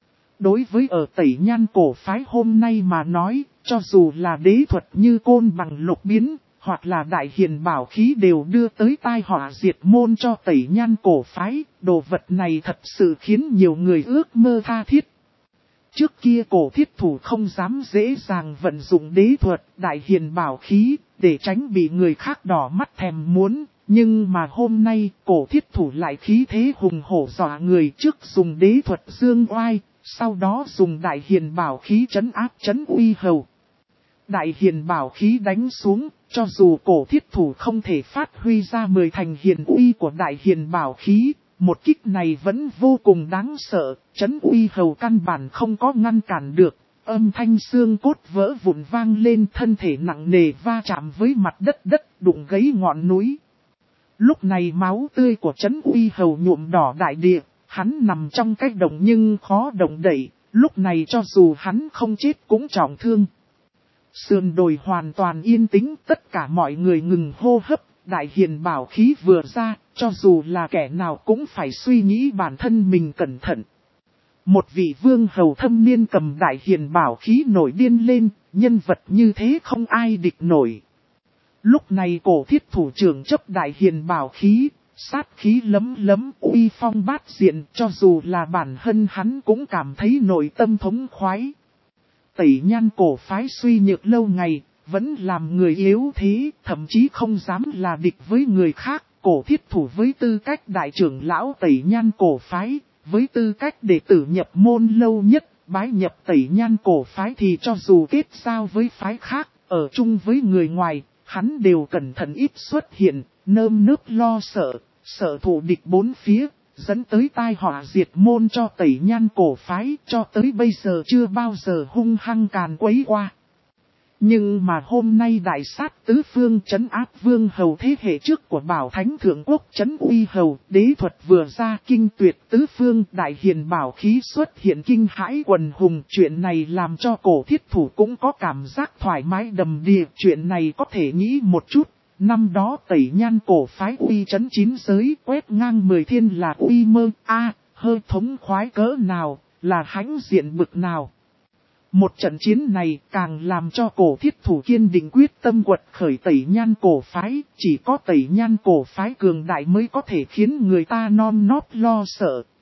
Đối với ở Tẩy Nhan cổ phái hôm nay mà nói, cho dù là đế thuật như côn bằng lục biến, hoặc là đại hiền bảo khí đều đưa tới tai họa diệt môn cho Tẩy Nhan cổ phái, đồ vật này thật sự khiến nhiều người ước mơ tha thiết. Trước kia cổ thiết thủ không dám dễ dàng vận dụng đế thuật, đại hiền bảo khí, để tránh bị người khác đỏ mắt thèm muốn, Nhưng mà hôm nay, cổ thiết thủ lại khí thế hùng hổ dọa người, trước dùng đế thuật dương oai, sau đó dùng đại hiền bảo khí trấn áp trấn uy hầu. Đại hiền bảo khí đánh xuống, cho dù cổ thiết thủ không thể phát huy ra 10 thành hiền uy của đại hiền bảo khí, một kích này vẫn vô cùng đáng sợ, trấn uy hầu căn bản không có ngăn cản được. Âm thanh xương cốt vỡ vụn vang lên, thân thể nặng nề va chạm với mặt đất đụng gãy ngọn núi. Lúc này máu tươi của trấn uy hầu nhuộm đỏ đại địa, hắn nằm trong cái động nhưng khó động đậy, lúc này cho dù hắn không chết cũng trọng thương. Sườn đồi hoàn toàn yên tĩnh, tất cả mọi người ngừng hô hấp, đại hiền bảo khí vừa ra, cho dù là kẻ nào cũng phải suy nghĩ bản thân mình cẩn thận. Một vị vương hầu thâm niên cầm đại hiền bảo khí nổi điên lên, nhân vật như thế không ai địch nổi. Lúc này cổ thiết thủ trưởng chấp đại hiền bảo khí, sát khí lấm lấm uy phong bát diện, cho dù là bản thân hắn cũng cảm thấy nội tâm thống khoái. Tẩy Nhan cổ phái suy nhược lâu ngày, vẫn làm người yếu thế, thậm chí không dám là địch với người khác. Cổ thiết thủ với tư cách đại trưởng lão Tẩy Nhan cổ phái, với tư cách đệ tử nhập môn lâu nhất, bái nhập Tẩy Nhan cổ phái thì cho dù kết giao với phái khác, ở chung với người ngoài, hắn đều cẩn thận ít xuất hiện, nơm nớp lo sợ, sợ thù địch bốn phía, dẫn tới tai họa diệt môn cho Tẩy Nhan cổ phái, cho tới bây giờ chưa bao giờ hung hăng càn quấy qua. Nhưng mà hôm nay đại sát tứ phương trấn áp vương hầu thế hệ trước của Bảo Thánh Thượng Quốc trấn uy hầu, đế thuật vừa ra kinh tuyệt tứ phương, đại hiền bảo khí xuất hiện kinh hãi quần hùng. Chuyện này làm cho cổ thiết thủ cũng có cảm giác thoải mái đầm đìa. Chuyện này có thể nghĩ một chút, năm đó Tẩy Nhan cổ phái uy trấn 9 giới, quét ngang 10 thiên là uy mơ, hơi thống khoái cỡ nào, là hãnh diện bực nào. Một trận chiến này càng làm cho cổ thiết thủ kiên định quyết tâm quật khởi Tẩy Nhan cổ phái, chỉ có Tẩy Nhan cổ phái cường đại mới có thể khiến người ta non nót lo sợ,